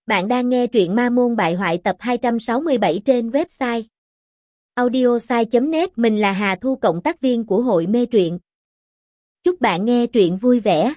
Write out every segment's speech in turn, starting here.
Bạn đang nghe truyện Ma Môn Bại Hoại tập 267 trên website audiosai.net. Mình là Hà Thu, cộng tác viên của hội mê truyện. Chúc bạn nghe truyện vui vẻ.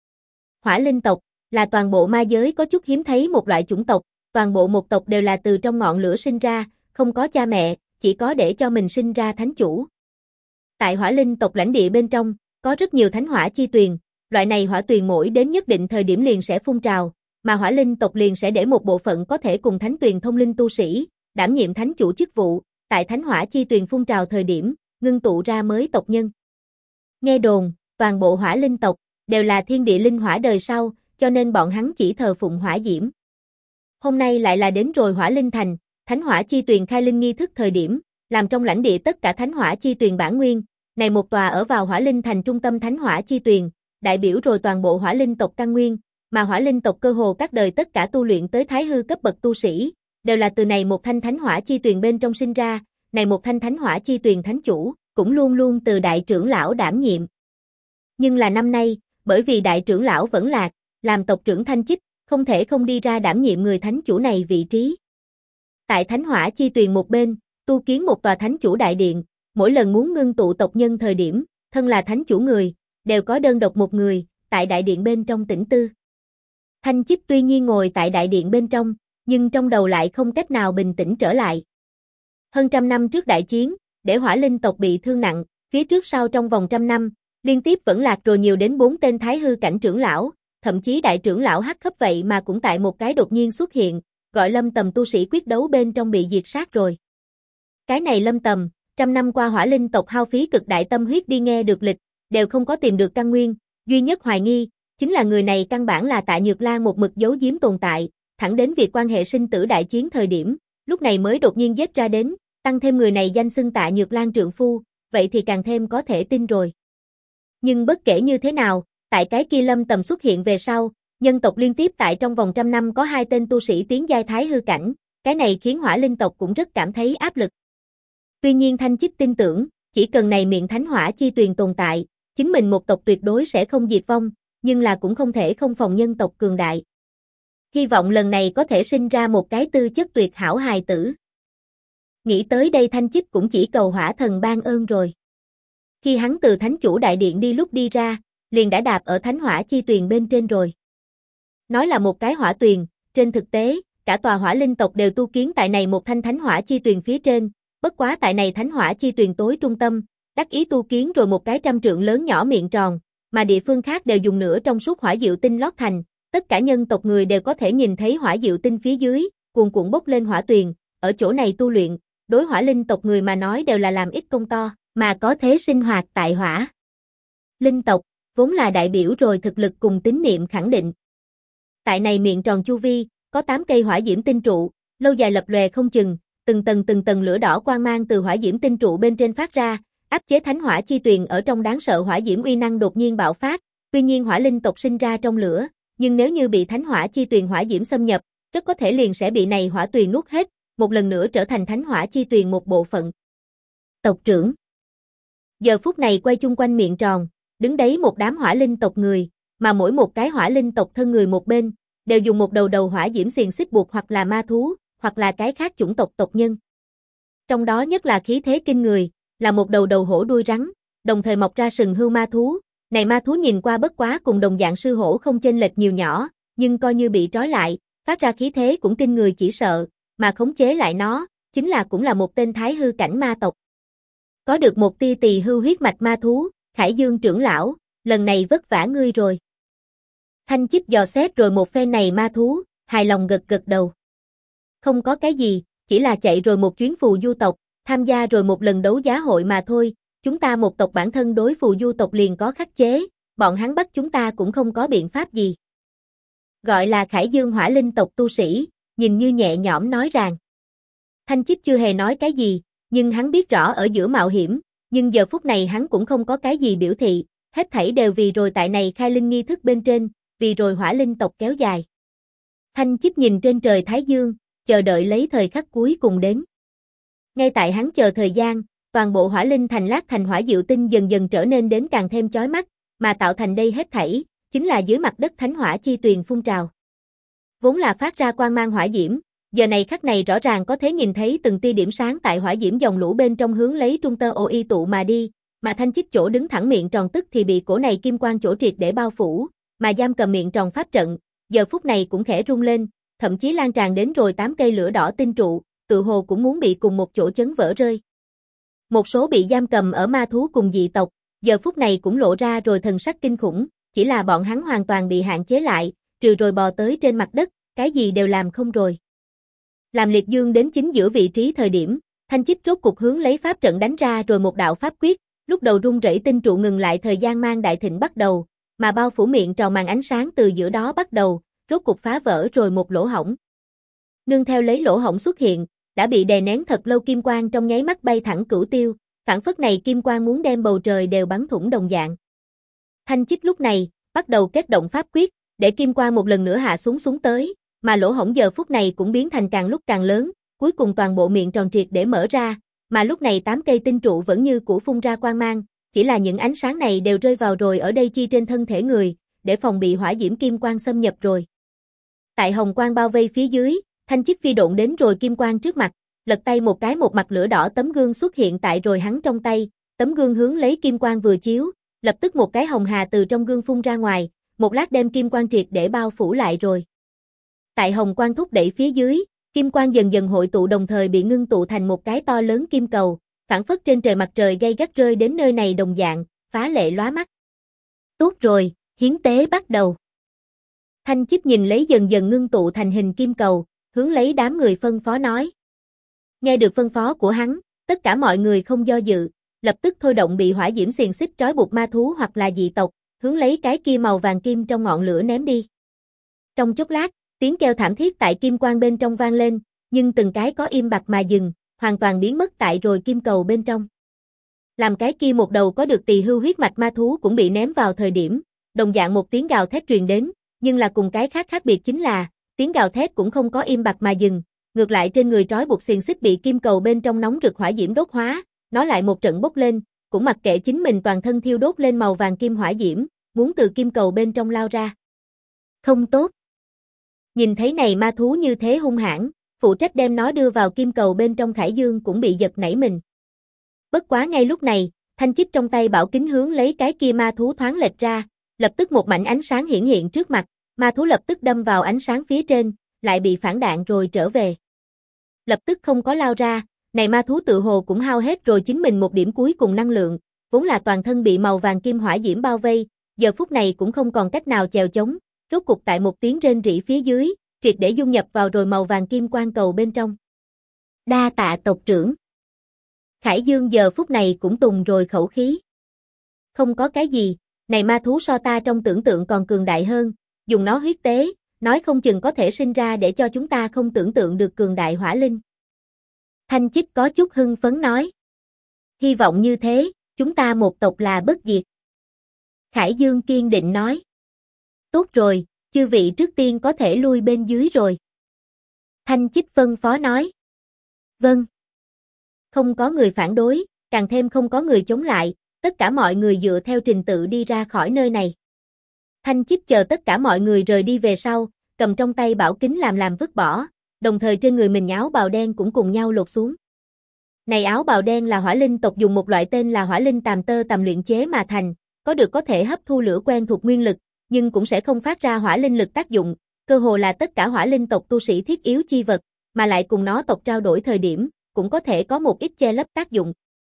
Hỏa linh tộc là toàn bộ ma giới có chút hiếm thấy một loại chủng tộc, toàn bộ một tộc đều là từ trong ngọn lửa sinh ra, không có cha mẹ, chỉ có để cho mình sinh ra thánh chủ. Tại hỏa linh tộc lãnh địa bên trong, có rất nhiều thánh hỏa chi tuyền, loại này hỏa tuyền mỗi đến nhất định thời điểm liền sẽ phun trào, mà hỏa linh tộc liền sẽ để một bộ phận có thể cùng thánh tuyền thông linh tu sĩ, đảm nhiệm thánh chủ chức vụ, tại thánh hỏa chi tuyền phun trào thời điểm, ngưng tụ ra mới tộc nhân. Nghe đồn, toàn bộ hỏa linh tộc đều là thiên địa linh hỏa đời sau, cho nên bọn hắn chỉ thờ phụng hỏa diễm. Hôm nay lại là đến rồi hỏa linh thành, thánh hỏa chi tuyền khai linh nghi thức thời điểm, làm trong lãnh địa tất cả thánh hỏa chi tuyền bản nguyên, này một tòa ở vào hỏa linh thành trung tâm thánh hỏa chi tuyền, đại biểu rồi toàn bộ hỏa linh tộc căn nguyên, mà hỏa linh tộc cơ hồ các đời tất cả tu luyện tới thái hư cấp bậc tu sĩ, đều là từ này một thanh thánh hỏa chi tuyền bên trong sinh ra, này một thanh thánh hỏa chi tuyền thánh chủ, cũng luôn luôn từ đại trưởng lão đảm nhiệm. Nhưng là năm nay, bởi vì đại trưởng lão vẫn lạc, làm tộc trưởng Thanh Chích, không thể không đi ra đảm nhiệm người thánh chủ này vị trí. Tại thánh hỏa chi tuyền một bên, tu kiến một tòa thánh chủ đại điện, mỗi lần muốn ngưng tụ tộc nhân thời điểm, thân là thánh chủ người, đều có đơn độc một người, tại đại điện bên trong tĩnh tư. Thanh Chích tuy nhiên ngồi tại đại điện bên trong, nhưng trong đầu lại không cách nào bình tĩnh trở lại. Hơn trăm năm trước đại chiến, để hỏa linh tộc bị thương nặng, phía trước sau trong vòng trăm năm, liên tiếp vẫn lạc rồi nhiều đến 4 tên thái hư cảnh trưởng lão, thậm chí đại trưởng lão Hắc Khấp vậy mà cũng tại một cái đột nhiên xuất hiện, gọi Lâm Tầm tu sĩ quyết đấu bên trong bị diệt sát rồi. Cái này Lâm Tầm, trăm năm qua hỏa linh tộc hao phí cực đại tâm huyết đi nghe được lịch, đều không có tìm được căn nguyên, duy nhất hoài nghi, chính là người này căn bản là Tạ Nhược Lan một mực giấu giếm tồn tại, thẳng đến việc quan hệ sinh tử đại chiến thời điểm, lúc này mới đột nhiên giết ra đến, tăng thêm người này danh xưng Tạ Nhược Lan trượng phu, vậy thì càng thêm có thể tin rồi. Nhưng bất kể như thế nào, tại cái kia Lâm Tầm xuất hiện về sau, nhân tộc liên tiếp tại trong vòng trăm năm có 2 tên tu sĩ tiến giai thái hư cảnh, cái này khiến hỏa linh tộc cũng rất cảm thấy áp lực. Tuy nhiên Thanh Chích tin tưởng, chỉ cần này miệng thánh hỏa chi tuyền tồn tại, chính mình một tộc tuyệt đối sẽ không diệt vong, nhưng là cũng không thể không phòng nhân tộc cường đại. Hy vọng lần này có thể sinh ra một cái tư chất tuyệt hảo hài tử. Nghĩ tới đây Thanh Chích cũng chỉ cầu hỏa thần ban ơn rồi. Khi hắn từ thánh chủ đại điện đi lúc đi ra, liền đã đạp ở thánh hỏa chi tuyền bên trên rồi. Nói là một cái hỏa tuyền, trên thực tế, cả tòa hỏa linh tộc đều tu kiến tại này một thanh thánh hỏa chi tuyền phía trên, bất quá tại này thánh hỏa chi tuyền tối trung tâm, đắc ý tu kiến rồi một cái 100 trượng lớn nhỏ miệng tròn, mà địa phương khác đều dùng nửa trong suốt hỏa diệu tinh lót thành, tất cả nhân tộc người đều có thể nhìn thấy hỏa diệu tinh phía dưới, cuồn cuộn bốc lên hỏa tuyền, ở chỗ này tu luyện, đối hỏa linh tộc người mà nói đều là làm ít công to, mà có thế sinh hoạt tại hỏa linh tộc, vốn là đại biểu rồi thực lực cùng tín niệm khẳng định. Tại này miệng tròn chu vi, có 8 cây hỏa diễm tinh trụ, lâu dài lập lòe không chừng, từng tầng lửa đỏ quang mang từ hỏa diễm tinh trụ bên trên phát ra, áp chế thánh hỏa chi tuyền ở trong đáng sợ hỏa diễm uy năng đột nhiên bạo phát, tuy nhiên hỏa linh tộc sinh ra trong lửa, nhưng nếu như bị thánh hỏa chi tuyền hỏa diễm xâm nhập, rất có thể liền sẽ bị này hỏa tuyền nuốt hết, một lần nữa trở thành thánh hỏa chi tuyền một bộ phận. Tộc trưởng. Giờ phút này quay chung quanh miệng tròn, đứng đấy một đám hỏa linh tộc người, mà mỗi một cái hỏa linh tộc thân người một bên, đều dùng một đầu hỏa diễm xiềng xích buộc hoặc là ma thú, hoặc là cái khác chủng tộc tộc nhân. Trong đó nhất là khí thế kinh người, là một đầu hổ đuôi rắn, đồng thời mọc ra sừng hươu ma thú. Này ma thú nhìn qua bất quá cùng đồng dạng sư hổ không chênh lệch nhiều nhỏ, nhưng coi như bị trói lại, phát ra khí thế cũng kinh người chỉ sợ, mà khống chế lại nó, cũng là một tên thái hư cảnh ma tộc. Có được một tia tỳ hưu huyết mạch ma thú, Khải Dương trưởng lão, lần này vất vả ngươi rồi. Thanh Chích dò xét rồi một phen này ma thú, hài lòng gật đầu. Không có cái gì, chỉ là chạy rồi một chuyến phù du tộc, tham gia rồi một lần đấu giá hội mà thôi, chúng ta một tộc bản thân đối phù du tộc liền có khắc chế, bọn hắn bắt chúng ta cũng không có biện pháp gì. Gọi là Khải Dương hỏa linh tộc tu sĩ, nhìn như nhẹ nhõm nói rằng. Thanh Chích chưa hề nói cái gì, nhưng hắn biết rõ ở giữa mạo hiểm, nhưng giờ phút này hắn cũng không có cái gì biểu thị, hết thảy đều vì rồi tại này khai linh nghi thức bên trên, vì rồi hỏa linh tộc kéo dài. Thanh Chích nhìn trên trời Thái Dương, chờ đợi lấy thời khắc cuối cùng đến. Ngay tại hắn chờ thời gian, toàn bộ hỏa linh thành lát thành hỏa diệu tinh dần dần trở nên đến càng thêm chói mắt, mà tạo thành đây hết thảy, chính là dưới mặt đất thánh hỏa chi tuyền phun trào. vốn là phát ra quang mang hỏa diễm, giờ này khắc này rõ ràng có thể nhìn thấy từng tia điểm sáng tại hỏa diễm dòng lũ bên trong hướng lấy trung tơ ô y tụ mà đi, mà Thanh Chích chỗ đứng thẳng miệng tròn tức thì bị cổ này kim quang chỗ triệt để bao phủ, mà giam cầm miệng tròn pháp trận, giờ phút này cũng khẽ rung lên, thậm chí lan tràn đến rồi 8 cây lửa đỏ tinh trụ, tự hồ cũng muốn bị cùng một chỗ chấn vỡ rơi. Một số bị giam cầm ở ma thú cùng dị tộc, giờ phút này cũng lộ ra rồi thần sắc kinh khủng, chỉ là bọn hắn hoàn toàn bị hạn chế lại, trừ rồi bò tới trên mặt đất, cái gì đều làm không rồi. Làm liệt dương đến chính giữa vị trí thời điểm, Thanh Chích rốt cục hướng lấy pháp trận đánh ra rồi một đạo pháp quyết, lúc đầu rung rẩy tinh trụ ngừng lại thời gian mang đại thịnh bắt đầu, mà bao phủ miệng tròn màn ánh sáng từ giữa đó bắt đầu, rốt cục phá vỡ rồi một lỗ hổng. Nương theo lấy lỗ hổng xuất hiện, đã bị đè nén thật lâu kim quang trong nháy mắt bay thẳng cửu tiêu, phảng phất này kim quang muốn đem bầu trời đều bắn thủng đồng dạng. Thanh Chích lúc này, bắt đầu kết động pháp quyết, để kim quang một lần nữa hạ xuống tới, mà lỗ hổng giờ phút này cũng biến thành càng lúc càng lớn, cuối cùng toàn bộ miệng tròn triệt để mở ra, mà lúc này 8 cây tinh trụ vẫn như cũ phun ra quang mang, chỉ là những ánh sáng này đều rơi vào rồi ở đây chi trên thân thể người, để phòng bị hỏa diễm kim quang xâm nhập rồi. Tại hồng quang bao vây phía dưới, Thanh Chích phi độn đến rồi kim quang trước mặt, lật tay một cái một mặt lửa đỏ tấm gương xuất hiện tại rồi hắn trong tay, tấm gương hướng lấy kim quang vừa chiếu, lập tức một cái hồng hà từ trong gương phun ra ngoài, một lát đem kim quang triệt để bao phủ lại rồi. Tại hồng quang thúc đẩy phía dưới, kim quang dần dần hội tụ đồng thời bị ngưng tụ thành một cái to lớn kim cầu, phảng phất trên trời mặt trời gay gắt rơi đến nơi này đồng dạng, phá lệ lóa mắt. Tốt rồi, hiến tế bắt đầu. Thanh Chích nhìn lấy dần dần ngưng tụ thành hình kim cầu, hướng lấy đám người phân phó nói. Nghe được phân phó của hắn, tất cả mọi người không do dự, lập tức thôi động bị hỏa diễm xiềng xích trói buộc ma thú hoặc là dị tộc, hướng lấy cái kia màu vàng kim trong ngọn lửa ném đi. Trong chốc lát, tiếng kêu thảm thiết tại kim quang bên trong vang lên, nhưng từng cái có im bặt mà dừng, hoàn toàn biến mất tại rồi kim cầu bên trong. Làm cái kia một đầu có được tỳ hưu huyết mạch ma thú cũng bị ném vào thời điểm, đồng dạng một tiếng gào thét truyền đến, nhưng là cùng cái khác biệt chính là, tiếng gào thét cũng không có im bặt mà dừng, ngược lại trên người trói buộc xiềng xích bị kim cầu bên trong nóng rực hỏa diễm đốt hóa, nó lại một trận bốc lên, cũng mặc kệ chính mình toàn thân thiêu đốt lên màu vàng kim hỏa diễm, muốn từ kim cầu bên trong lao ra. Không tốt. Nhìn thấy này ma thú như thế hung hãn, phụ trách đem nó đưa vào kim cầu bên trong Khải Dương cũng bị giật nảy mình. Bất quá ngay lúc này, Thanh Chích trong tay bảo kính hướng lấy cái kia ma thú thoáng lệch ra, lập tức một mảnh ánh sáng hiển hiện trước mặt, ma thú lập tức đâm vào ánh sáng phía trên, lại bị phản đạn rồi trở về. Lập tức không có lao ra, này ma thú tự hồ cũng hao hết rồi chính mình một điểm cuối cùng năng lượng, vốn là toàn thân bị màu vàng kim hỏa diễm bao vây, giờ phút này cũng không còn cách nào chèo chống, rốt cục tại một tiếng rên rỉ phía dưới, triệt để dung nhập vào rồi màu vàng kim quang cầu bên trong. Đa tạ tộc trưởng. Khải Dương giờ phút này cũng tùng rồi khẩu khí. Không có cái gì, này ma thú so ta trong tưởng tượng còn cường đại hơn, dùng nó huyết tế, nói không chừng có thể sinh ra để cho chúng ta không tưởng tượng được cường đại hỏa linh. Thanh Chích có chút hưng phấn nói. Hy vọng như thế, chúng ta một tộc là bất diệt. Khải Dương kiên định nói. Tốt rồi, chư vị trước tiên có thể lui bên dưới rồi. Thanh Chích phân phó nói. Vâng. Không có người phản đối, càng thêm không có người chống lại, tất cả mọi người dựa theo trình tự đi ra khỏi nơi này. Thanh Chích chờ tất cả mọi người rời đi về sau, cầm trong tay bảo kính làm vứt bỏ, đồng thời trên người mình áo bào đen cũng cùng nhau lột xuống. Này áo bào đen là hỏa linh tộc dùng một loại tên là hỏa linh tàm tơ tầm luyện chế mà thành, có thể hấp thu lửa quen thuộc nguyên lực, nhưng cũng sẽ không phát ra hỏa linh lực tác dụng, cơ hồ là tất cả hỏa linh tộc tu sĩ thiết yếu chi vật, mà lại cùng nó tộc trao đổi thời điểm, cũng có thể có một ít che lấp tác dụng.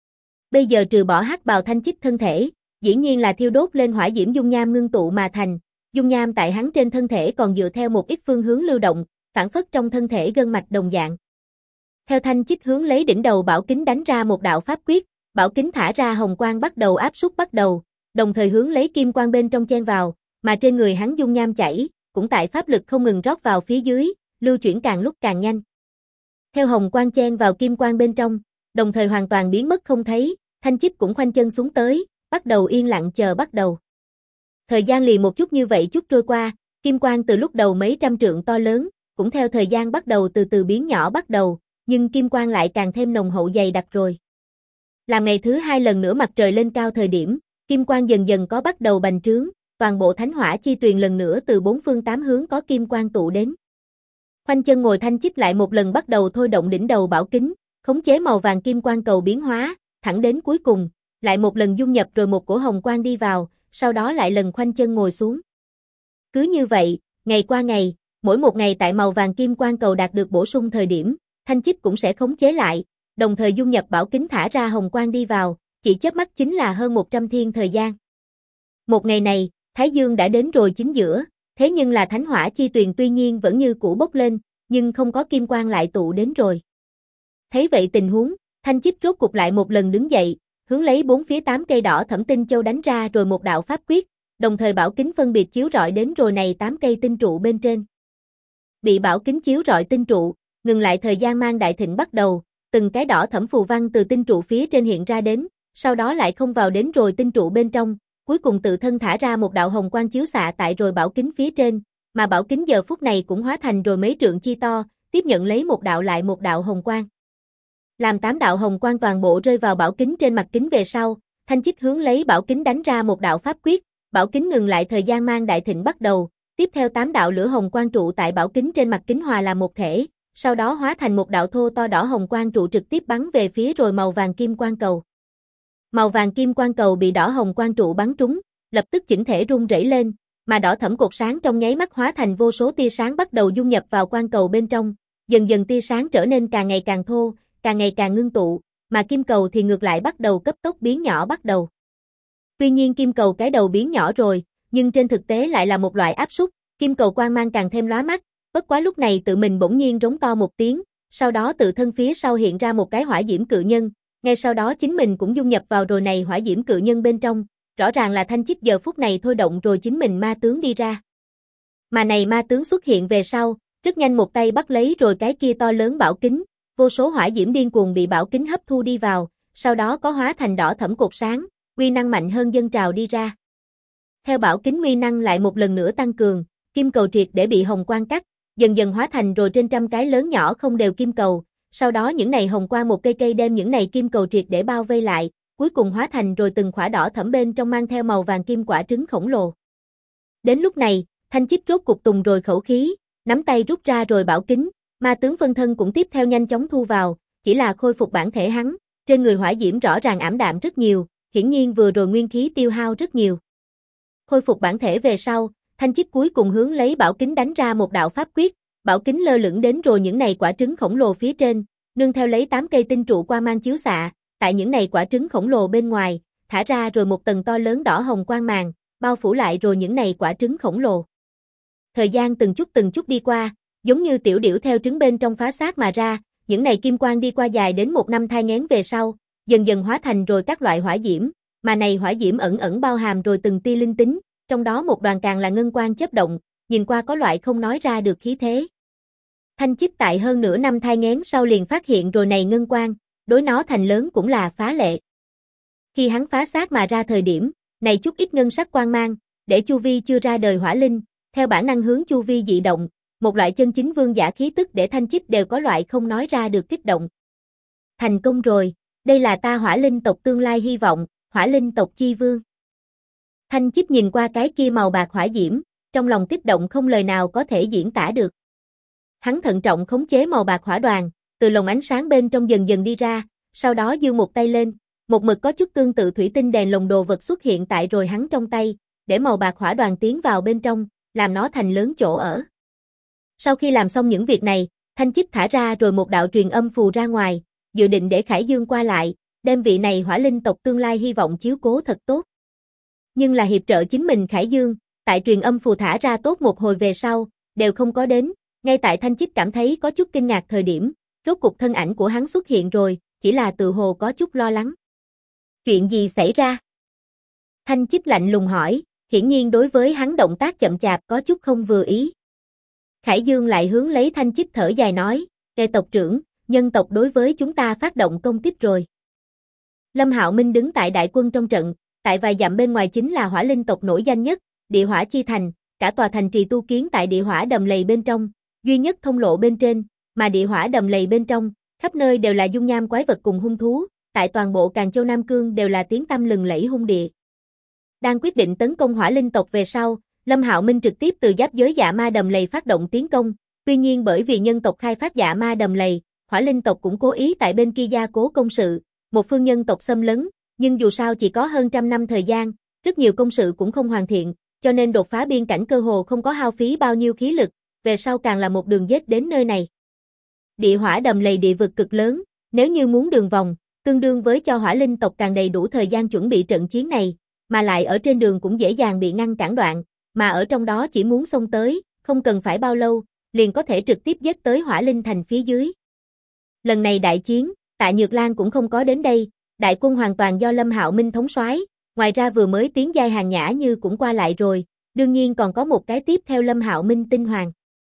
Bây giờ trừ bỏ hắc bào Thanh Chích thân thể, dĩ nhiên là thiêu đốt lên hỏa diễm dung nham ngưng tụ mà thành, dung nham tại hắn trên thân thể còn dựa theo một ít phương hướng lưu động, phản phất trong thân thể gân mạch đồng dạng. Theo Thanh Chích hướng lấy đỉnh đầu bảo kính đánh ra một đạo pháp quyết, bảo kính thả ra hồng quang bắt đầu áp suất bắt đầu, đồng thời hướng lấy kim quang bên trong chen vào, mà trên người hắn dung nham chảy, cũng tại pháp lực không ngừng rót vào phía dưới, lưu chuyển càng lúc càng nhanh. Theo hồng quang chen vào kim quang bên trong, đồng thời hoàn toàn biến mất không thấy, Thanh Chích cũng khoanh chân xuống tới, bắt đầu yên lặng chờ bắt đầu. Thời gian liền một chút như vậy chút trôi qua, kim quang từ lúc đầu mấy trăm trượng to lớn, cũng theo thời gian bắt đầu từ từ biến nhỏ bắt đầu, nhưng kim quang lại càng thêm nồng hậu dày đặc rồi. Làm ngày thứ hai lần nữa mặt trời lên cao thời điểm, kim quang dần dần có bắt đầu bành trướng, toàn bộ thánh hỏa chi tuyền lần nữa từ bốn phương tám hướng có kim quang tụ đến. Khoanh chân ngồi Thanh Chích lại một lần bắt đầu thôi động đỉnh đầu bảo kính, khống chế màu vàng kim quang cầu biến hóa, thẳng đến cuối cùng, lại một lần dung nhập rồi một cổ hồng quang đi vào, sau đó lại lần khoanh chân ngồi xuống. Cứ như vậy, ngày qua ngày, mỗi một ngày tại màu vàng kim quang cầu đạt được bổ sung thời điểm, Thanh Chích cũng sẽ khống chế lại, đồng thời dung nhập bảo kính thả ra hồng quang đi vào, chỉ chớp mắt chính là hơn 100 thiên thời gian. Một ngày này, Thái Dương đã đến rồi chính giữa, thế nhưng là thánh hỏa chi tuyền tuy nhiên vẫn như cũ bốc lên, nhưng không có kim quang lại tụ đến rồi. Thấy vậy tình huống, Thanh Chích rốt cục lại một lần đứng dậy, hướng lấy bốn phía 8 cây đỏ thẫm tinh châu đánh ra rồi một đạo pháp quyết, đồng thời bảo kính phân biệt chiếu rọi đến rồi này 8 cây tinh trụ bên trên. Bị bảo kính chiếu rọi tinh trụ, ngừng lại thời gian mang đại thịnh bắt đầu, từng cái đỏ thẫm phù văn từ tinh trụ phía trên hiện ra đến, sau đó lại không vào đến rồi tinh trụ bên trong, cuối cùng tự thân thả ra một đạo hồng quang chiếu xạ tại rồi bảo kính phía trên, mà bảo kính giờ phút này cũng hóa thành rồi mấy trượng chi to, tiếp nhận lấy một đạo lại một đạo hồng quang. Làm 8 đạo hồng quang toàn bộ rơi vào bảo kính trên mặt kính về sau, Thanh Chích hướng lấy bảo kính đánh ra một đạo pháp quyết, bảo kính ngừng lại thời gian mang đại thịnh bắt đầu, tiếp theo 8 đạo lửa hồng quang trụ tại bảo kính trên mặt kính hòa làm một thể, sau đó hóa thành một đạo thô to đỏ hồng quang trụ trực tiếp bắn về phía rồi màu vàng kim quang cầu. Màu vàng kim quang cầu bị đỏ hồng quang trụ bắn trúng, lập tức chỉnh thể rung rẩy lên, mà đỏ thẫm cột sáng trong nháy mắt hóa thành vô số tia sáng bắt đầu dung nhập vào quang cầu bên trong, dần dần tia sáng trở nên càng ngày càng thô, càng ngày càng ngưng tụ, mà kim cầu thì ngược lại bắt đầu cấp tốc biến nhỏ bắt đầu. Tuy nhiên kim cầu cái đầu biến nhỏ rồi, nhưng trên thực tế lại là một loại áp suất, kim cầu quang mang càng thêm lóa mắt, bất quá lúc này tự mình bỗng nhiên rống to một tiếng, sau đó tự thân phía sau hiện ra một cái hỏa diễm cự nhân, ngay sau đó chính mình cũng dung nhập vào rồi này hỏa diễm cự nhân bên trong, rõ ràng là Thanh Chích giờ phút này thôi động rồi chính mình ma tướng đi ra. Mà này ma tướng xuất hiện về sau, rất nhanh một tay bắt lấy rồi cái kia to lớn bảo kính, vô số hỏa diễm điên cuồng bị bảo kính hấp thu đi vào, sau đó có hóa thành đỏ thẫm cột sáng, uy năng mạnh hơn dâng trào đi ra. Theo bảo kính uy năng lại một lần nữa tăng cường, kim cầu triệt để bị hồng quang cắt, dần dần hóa thành rồi trên trăm cái lớn nhỏ không đều kim cầu, sau đó những này hồng quang một cây cây đem những này kim cầu triệt để bao vây lại, cuối cùng hóa thành rồi từng quả đỏ thẫm bên trong mang theo màu vàng kim quả trứng khổng lồ. Đến lúc này, Thanh Chích rốt cục tùng rồi khẩu khí, nắm tay rút ra rồi bảo kính, ma tướng phân thân cũng tiếp theo nhanh chóng thu vào, chỉ là khôi phục bản thể hắn, trên người hỏa diễm rõ ràng ảm đạm rất nhiều, hiển nhiên vừa rồi nguyên khí tiêu hao rất nhiều. Khôi phục bản thể về sau, Thanh Chích cuối cùng hướng lấy bảo kính đánh ra một đạo pháp quyết, bảo kính lơ lửng đến rồi những này quả trứng khổng lồ phía trên, nương theo lấy 8 cây tinh trụ qua mang chiếu xạ, tại những này quả trứng khổng lồ bên ngoài, thả ra rồi một tầng to lớn đỏ hồng quang màng, bao phủ lại rồi những này quả trứng khổng lồ. Thời gian từng chút đi qua, giống như tiểu điểu theo trứng bên trong phá xác mà ra, những này kim quang đi qua dài đến 1 năm thai nghén về sau, dần dần hóa thành rồi các loại hỏa diễm, mà này hỏa diễm ẩn ẩn bao hàm rồi từng tia linh tính, trong đó một đoàn càng là ngân quang chớp động, nhìn qua có loại không nói ra được khí thế. Thanh Chích tại hơn nửa năm thai nghén sau liền phát hiện rồi này ngân quang, đối nó thành lớn cũng là phá lệ. Khi hắn phá xác mà ra thời điểm, này chút ít ngân sắc quang mang, để chu vi chưa ra đời hỏa linh, theo bản năng hướng chu vi dị động, một loại chân chính vương giả khí tức để Thanh Chích đều có loại không nói ra được kích động. Thành công rồi, đây là ta hỏa linh tộc tương lai hy vọng, hỏa linh tộc chi vương. Thanh Chích nhìn qua cái kia màu bạc hỏa diễm, trong lòng kích động không lời nào có thể diễn tả được. Hắn thận trọng khống chế màu bạc hỏa đoàn, từ lồng ánh sáng bên trong dần dần đi ra, sau đó giương một tay lên, một mực có chút tương tự thủy tinh đèn lồng đồ vật xuất hiện tại rồi hắn trong tay, để màu bạc hỏa đoàn tiến vào bên trong, làm nó thành lớn chỗ ở. Sau khi làm xong những việc này, Thanh Chích thả ra rồi một đạo truyền âm phù ra ngoài, dự định để Khải Dương qua lại, đem vị này hỏa linh tộc tương lai hy vọng chiếu cố thật tốt. Nhưng là hiệp trợ chính mình Khải Dương, tại truyền âm phù thả ra tốt một hồi về sau, đều không có đến, ngay tại Thanh Chích cảm thấy có chút kinh ngạc thời điểm, rốt cục thân ảnh của hắn xuất hiện rồi, chỉ là tự hồ có chút lo lắng. Chuyện gì xảy ra? Thanh Chích lạnh lùng hỏi, hiển nhiên đối với hắn động tác chậm chạp có chút không vừa ý. Khải Dương lại hướng lấy Thanh Chích thở dài nói, "Kẻ tộc trưởng, nhân tộc đối với chúng ta phát động công kích rồi." Lâm Hạo Minh đứng tại đại quân trong trận, tại vài dặm bên ngoài chính là hỏa linh tộc nổi danh nhất, Địa Hỏa Chi Thành, cả tòa thành trì tu kiến tại địa hỏa đầm lầy bên trong, duy nhất thông lộ bên trên, mà địa hỏa đầm lầy bên trong, khắp nơi đều là dung nham quái vật cùng hung thú, tại toàn bộ Càn Châu Nam Cương đều là tiếng tăm lừng lẫy hung địa. Đang quyết định tấn công hỏa linh tộc về sau, Lâm Hạo Minh trực tiếp từ giáp giới dạ ma đầm lầy phát động tiến công, Tuy nhiên bởi vì nhân tộc khai phát dạ ma đầm lầy, Hỏa Linh tộc cũng cố ý tại bên kia gia cố công sự, một phương nhân tộc xâm lấn, nhưng dù sao chỉ có hơn trăm năm thời gian, rất nhiều công sự cũng không hoàn thiện, cho nên đột phá biên cảnh cơ hồ không có hao phí bao nhiêu khí lực, về sau càng là một đường dết đến nơi này. Địa hỏa đầm lầy địa vực cực lớn, nếu như muốn đường vòng, tương đương với cho Hỏa Linh tộc càng đầy đủ thời gian chuẩn bị trận chiến này, mà lại ở trên đường cũng dễ dàng bị ngăn cản đoạn, mà ở trong đó chỉ muốn xông tới, không cần phải bao lâu, liền có thể trực tiếp giết tới Hỏa Linh thành phía dưới. Lần này đại chiến, Tạ Nhược Lan cũng không có đến đây, đại quân hoàn toàn do Lâm Hạo Minh thống soái, ngoài ra vừa mới tiến giai Hàng Nhã Như cũng qua lại rồi, đương nhiên còn có một cái tiếp theo Lâm Hạo Minh tinh hoàng.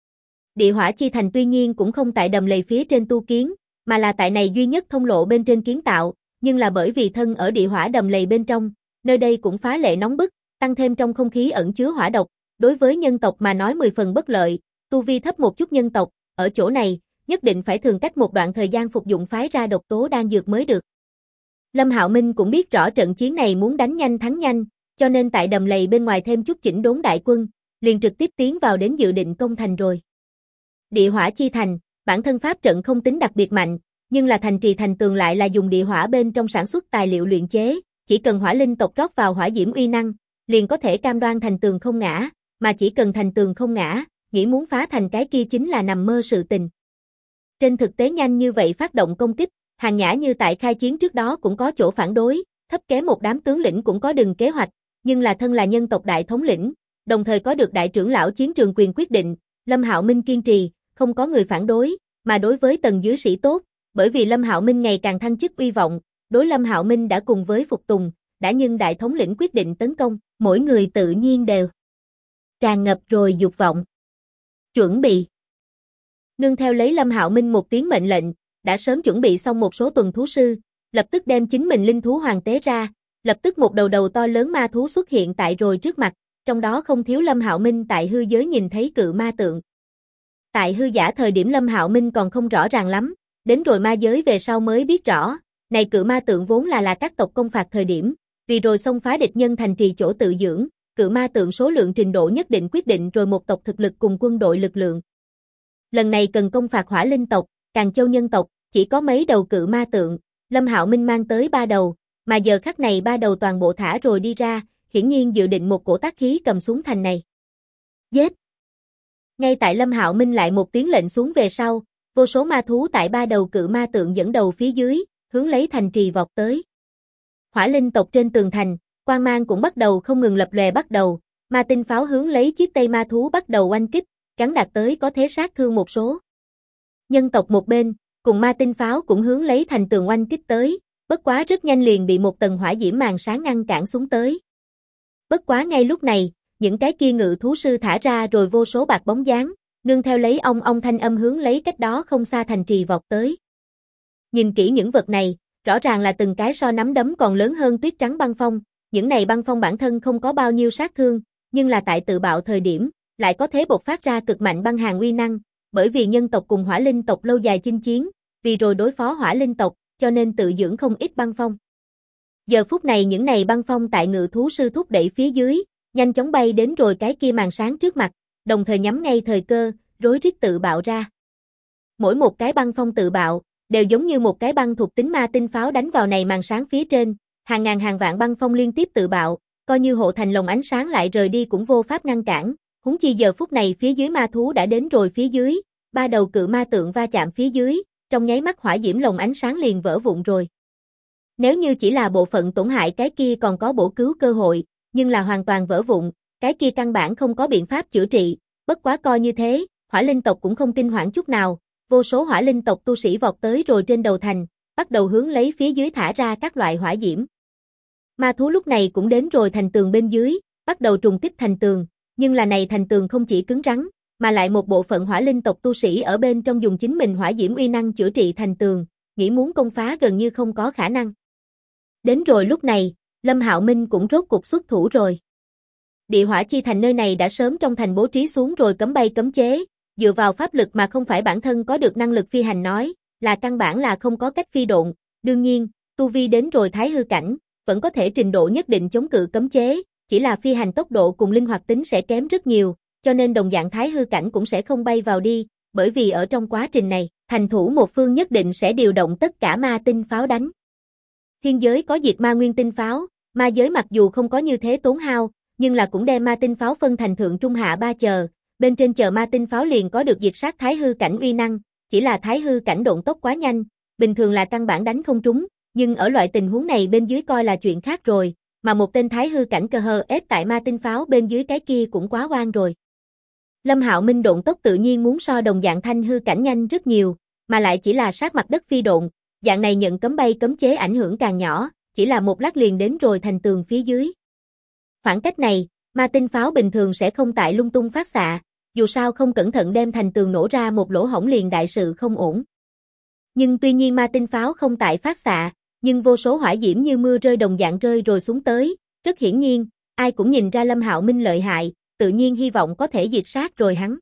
Địa hỏa chi thành tuy nhiên cũng không tại đầm lầy phía trên tu kiến, mà là tại này duy nhất thông lộ bên trên kiến tạo, nhưng là bởi vì thân ở địa hỏa đầm lầy bên trong, nơi đây cũng phá lệ nóng bức, tăng thêm trong không khí ẩn chứa hỏa độc, đối với nhân tộc mà nói 10 phần bất lợi, tu vi thấp một chút nhân tộc, ở chỗ này, nhất định phải thường cách một đoạn thời gian phục dụng phái ra độc tố đan dược mới được. Lâm Hạo Minh cũng biết rõ trận chiến này muốn đánh nhanh thắng nhanh, cho nên tại đầm lầy bên ngoài thêm chút chỉnh đốn đại quân, liền trực tiếp tiến vào đến dự định công thành rồi. Địa hỏa chi thành, bản thân pháp trận không tính đặc biệt mạnh, nhưng là thành trì thành tường lại là dùng địa hỏa bên trong sản xuất tài liệu luyện chế, chỉ cần Hỏa Linh tộc rót vào hỏa diễm uy năng, liền có thể cam đoan thành tường không ngã, mà chỉ cần thành tường không ngã, nghĩ muốn phá thành cái kia chính là nằm mơ sự tình. Trên thực tế nhanh như vậy phát động công kích, Hàng Nhã Như tại khai chiến trước đó cũng có chỗ phản đối, thấp kém một đám tướng lĩnh cũng có đường kế hoạch, nhưng là thân là nhân tộc đại thống lĩnh, đồng thời có được đại trưởng lão chiến trường quyền quyết định, Lâm Hạo Minh kiên trì, không có người phản đối, mà đối với tầng dưới sĩ tốt, bởi vì Lâm Hạo Minh ngày càng thăng chức uy vọng, đối Lâm Hạo Minh đã cùng với phục tùng, đã nhưng đại thống lĩnh quyết định tấn công, mỗi người tự nhiên đều tràn ngập rồi dục vọng. Chuẩn bị. Nương theo lấy Lâm Hạo Minh một tiếng mệnh lệnh, đã sớm chuẩn bị xong một số tuần thú sư, lập tức đem chính mình linh thú hoàng tế ra, lập tức một đầu đầu to lớn ma thú xuất hiện tại rồi trước mặt, trong đó không thiếu Lâm Hạo Minh tại hư giới nhìn thấy cự ma tượng. Tại hư giả thời điểm Lâm Hạo Minh còn không rõ ràng lắm, đến rồi ma giới về sau mới biết rõ, này cự ma tượng vốn là các tộc công phạt thời điểm, vì rồi xông phá địch nhân thành trì chỗ tự dưỡng, cự ma tượng số lượng trình độ nhất định quyết định rồi một tộc thực lực cùng quân đội lực lượng. Lần này cần công phạt Hỏa Linh tộc, Càn Châu nhân tộc, chỉ có mấy đầu cự ma tượng, Lâm Hạo Minh mang tới 3 đầu, mà giờ khắc này 3 đầu toàn bộ thả rồi đi ra, hiển nhiên dự định một cổ tác khí cầm xuống thành này. Giết! Ngay tại Lâm Hạo Minh lại một tiếng lệnh xuống về sau, vô số ma thú tại 3 đầu cự ma tượng dẫn đầu phía dưới, hướng lấy thành trì vọt tới. Hỏa Linh tộc trên tường thành, quang mang cũng bắt đầu không ngừng lập lòe bắt đầu, ma tinh pháo hướng lấy chiếc tây ma thú bắt đầu oanh kích, gắn đạt tới có thế sát thương một số. Nhân tộc một bên, cùng ma tinh pháo cũng hướng lấy thành tường oanh kích tới, bất quá rất nhanh liền bị một tầng hỏa diễm màn sáng ngăn cản xuống tới. Bất quá ngay lúc này, những cái kia ngự thú sư thả ra rồi vô số bạc bóng dáng, nương theo lấy ong thanh âm hướng lấy cách đó không xa thành trì vọt tới. Nhìn kỹ những vật này, rõ ràng là từng cái so nắm đấm còn lớn hơn tuyết trắng băng phong, những này băng phong bản thân không có bao nhiêu sát thương, nhưng là tại tự bạo thời điểm, lại có thể bộc phát ra cực mạnh băng hàn uy năng, bởi vì nhân tộc cùng Hỏa Linh tộc lâu dài chinh chiến, vì rồi đối phó Hỏa Linh tộc, cho nên tự dưỡng không ít băng phong. Giờ phút này những này băng phong tại ngự thú sư thúc đẩy phía dưới, nhanh chóng bay đến rồi cái kia màn sáng trước mặt, đồng thời nhắm ngay thời cơ, rối rít tự bạo ra. Mỗi một cái băng phong tự bạo, đều giống như một cái băng thuộc tính ma tinh pháo đánh vào này màn sáng phía trên, hàng ngàn hàng vạn băng phong liên tiếp tự bạo, coi như hộ thành lồng ánh sáng lại rời đi cũng vô pháp ngăn cản, huống chi giờ phút này phía dưới ma thú đã đến rồi phía dưới, 3 đầu cự ma tượng va chạm phía dưới, trong nháy mắt hỏa diễm lồng ánh sáng liền vỡ vụn rồi. Nếu như chỉ là bộ phận tổn hại cái kia còn có bổ cứu cơ hội, nhưng là hoàn toàn vỡ vụn, cái kia căn bản không có biện pháp chữa trị, bất quá coi như thế, Hỏa Linh tộc cũng không kinh hoảng chút nào, vô số Hỏa Linh tộc tu sĩ vọt tới rồi trên đầu thành, bắt đầu hướng lấy phía dưới thả ra các loại hỏa diễm. Ma thú lúc này cũng đến rồi thành tường bên dưới, bắt đầu trùng kích thành tường, nhưng là này thành tường không chỉ cứng rắn, mà lại một bộ phận Hỏa Linh tộc tu sĩ ở bên trong dùng chính mình hỏa diễm uy năng chữa trị thành tường, nghĩ muốn công phá gần như không có khả năng. Đến rồi lúc này, Lâm Hạo Minh cũng rốt cục xuất thủ rồi. Địa hỏa chi thành nơi này đã sớm trong thành bố trí xuống rồi cấm bay cấm chế, dựa vào pháp lực mà không phải bản thân có được năng lực phi hành nói, là căn bản là không có cách phi độn, đương nhiên, tu vi đến rồi thái hư cảnh, vẫn có thể trình độ nhất định chống cự cấm chế, chỉ là phi hành tốc độ cùng linh hoạt tính sẽ kém rất nhiều, cho nên đồng dạng thái hư cảnh cũng sẽ không bay vào đi, bởi vì ở trong quá trình này, thành thủ một phương nhất định sẽ điều động tất cả ma tinh pháo đánh. Thiên giới có diệt ma nguyên tinh pháo, ma giới mặc dù không có như thế tốn hao, nhưng là cũng đem ma tinh pháo phân thành thượng trung hạ ba chờ, bên trên chờ ma tinh pháo liền có được diệt sát thái hư cảnh uy năng, chỉ là thái hư cảnh độn tốc quá nhanh, bình thường là căn bản đánh không trúng, nhưng ở loại tình huống này bên dưới coi là chuyện khác rồi, mà một tên thái hư cảnh cơ hờ ép tại ma tinh pháo bên dưới cái kia cũng quá oan rồi. Lâm Hạo Minh độn tốc tự nhiên muốn so đồng dạng thanh hư cảnh nhanh rất nhiều, mà lại chỉ là sát mặt đất phi độn, dạng này nhận cấm bay cấm chế ảnh hưởng càng nhỏ, chỉ là một lát liền đến rồi thành tường phía dưới. Khoảng cách này, ma tinh pháo bình thường sẽ không tại lung tung phát xạ, dù sao không cẩn thận đem thành tường nổ ra một lỗ hổng liền đại sự không ổn. Nhưng tuy nhiên ma tinh pháo không tại phát xạ, nhưng vô số hỏa diễm như mưa rơi đồng dạng rơi rồi xuống tới, rất hiển nhiên, ai cũng nhìn ra Lâm Hạo Minh lợi hại, tự nhiên hy vọng có thể diệt sát rồi hắn.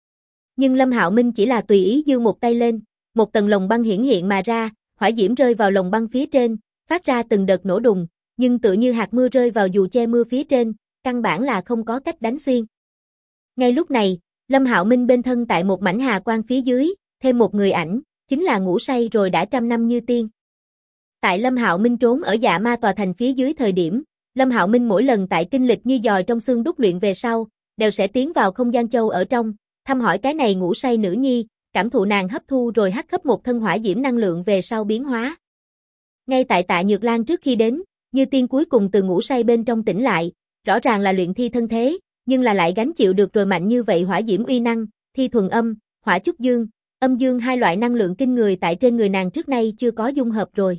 Nhưng Lâm Hạo Minh chỉ là tùy ý giương một tay lên, một tầng lồng băng hiển hiện mà ra, hỏa diễm rơi vào lồng băng phía trên, phát ra từng đợt nổ đùng, nhưng tựa như hạt mưa rơi vào dù che mưa phía trên, căn bản là không có cách đánh xuyên. Ngay lúc này, Lâm Hạo Minh bên thân tại một mảnh hà quang phía dưới, thêm một người ảnh, chính là ngủ say rồi đã trăm năm Như Tiên. Tại Lâm Hạo Minh trốn ở Dạ Ma tòa thành phía dưới thời điểm, Lâm Hạo Minh mỗi lần tại kinh lịch như dòi trong xương đúc luyện về sau, đều sẽ tiến vào không gian châu ở trong, thăm hỏi cái này ngủ say nữ nhi, cảm thụ nàng hấp thu rồi hắc hấp một thân hỏa diễm năng lượng về sau biến hóa. Ngay tại Tạ Nhược Lan trước khi đến, Như Tiên cuối cùng từ ngủ say bên trong tỉnh lại, rõ ràng là luyện thi thân thế, nhưng là lại gánh chịu được rồi mạnh như vậy hỏa diễm uy năng, thi thuần âm, hỏa trúc dương, âm dương hai loại năng lượng kinh người tại trên người nàng trước nay chưa có dung hợp rồi.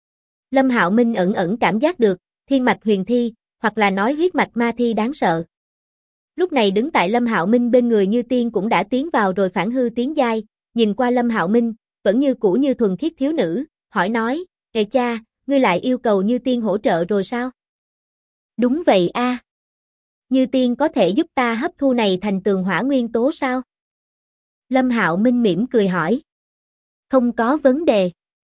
Lâm Hạo Minh ẩn ẩn cảm giác được, thiên mạch huyền thi, hoặc là nói huyết mạch ma thi đáng sợ. Lúc này đứng tại Lâm Hạo Minh bên người Như Tiên cũng đã tiến vào rồi phản hư tiến giai, nhìn qua Lâm Hạo Minh, vẫn như cũ như thuần khiết thiếu nữ, hỏi nói, "Ê cha, ngươi lại yêu cầu Như Tiên hỗ trợ rồi sao?" "Đúng vậy a. Như Tiên có thể giúp ta hấp thu này thành tường hỏa nguyên tố sao?" Lâm Hạo Minh mỉm cười hỏi. "Không có vấn đề."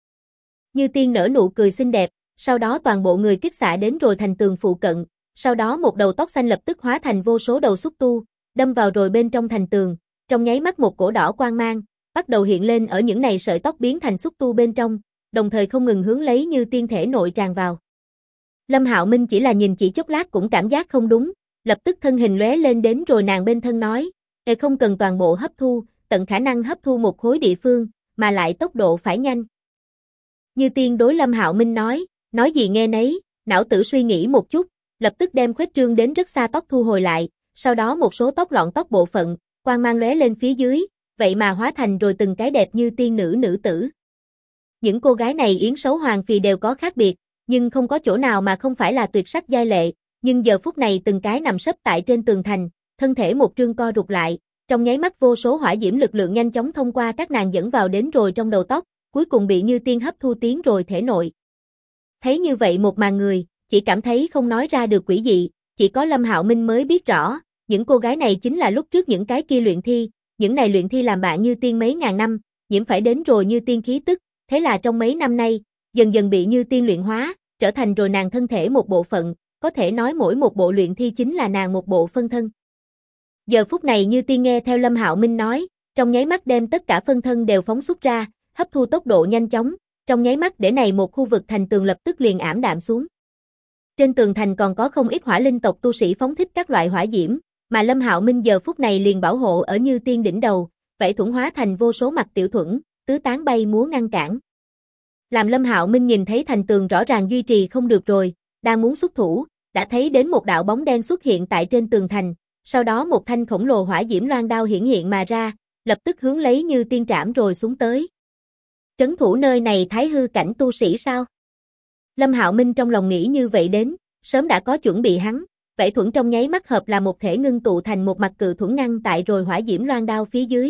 Như Tiên nở nụ cười xinh đẹp, sau đó toàn bộ người kích xạ đến rồi thành tường phụ cận, sau đó một đầu tóc xanh lập tức hóa thành vô số đầu xúc tu, đâm vào rồi bên trong thành tường, trong nháy mắt một cổ đỏ quang mang, bắt đầu hiện lên ở những này sợi tóc biến thành xúc tu bên trong, đồng thời không ngừng hướng lấy Như Tiên thể nội tràn vào. Lâm Hạo Minh chỉ là nhìn chỉ chốc lát cũng cảm giác không đúng, lập tức thân hình lóe lên đến rồi nàng bên thân nói, không cần toàn bộ hấp thu, tận khả năng hấp thu một khối địa phương, mà lại tốc độ phải nhanh." Như Tiên đối Lâm Hạo Minh nói gì nghe nấy, não tử suy nghĩ một chút, lập tức đem khuếch trương đến rất xa tóc thu hồi lại, sau đó một số tóc lọn tóc bộ phận, quang mang lóe lên phía dưới, vậy mà hóa thành rồi từng cái đẹp như tiên nữ tử. Những cô gái này yến xấu hoàng phì đều có khác biệt, nhưng không có chỗ nào mà không phải là tuyệt sắc giai lệ, nhưng giờ phút này từng cái nằm sấp tại trên tường thành, thân thể một trương co rụt lại, trong nháy mắt vô số hỏa diễm lực lượng nhanh chóng thông qua các nàng dẫn vào đến rồi trong đầu tóc, cuối cùng bị Như Tiên hấp thu tiến rồi thể nội. Thấy như vậy một màn người, chỉ cảm thấy không nói ra được quỷ dị, chỉ có Lâm Hạo Minh mới biết rõ, những cô gái này chính là lúc trước những cái kia luyện thi, những này luyện thi làm bạn Như Tiên mấy ngàn năm, nhiễm phải đến rồi Như Tiên khí tức, thế là trong mấy năm nay, dần dần bị Như Tiên luyện hóa, trở thành rồi nàng thân thể một bộ phận, có thể nói mỗi một bộ luyện thi chính là nàng một bộ phân thân. Giờ phút này Như Tiên nghe theo Lâm Hạo Minh nói, trong nháy mắt đem tất cả phân thân đều phóng xuất ra, hấp thu tốc độ nhanh chóng, trong nháy mắt để này một khu vực thành tường lập tức liền ảm đạm xuống. Trên tường thành còn có không ít hỏa linh tộc tu sĩ phóng thích các loại hỏa diễm, mà Lâm Hạo Minh giờ phút này liền bảo hộ ở Như Tiên đỉnh đầu, vậy thuẫn hóa thành vô số mặt tiểu thuẫn, tứ tán bay múa ngăn cản. Làm Lâm Hạo Minh nhìn thấy thành tường rõ ràng duy trì không được rồi, đang muốn xuất thủ, đã thấy đến một đạo bóng đen xuất hiện tại trên tường thành, sau đó một thanh khổng lồ hỏa diễm loan đao hiển hiện mà ra, lập tức hướng lấy Như Tiên trảm rồi xuống tới. Trấn thủ nơi này thái hư cảnh tu sĩ sao? Lâm Hạo Minh trong lòng nghĩ như vậy đến, sớm đã có chuẩn bị hắn, vậy thuẫn trong nháy mắt hợp là một thể ngưng tụ thành một mặt cự thuẫn ngăn tại rồi hỏa diễm loan đao phía dưới.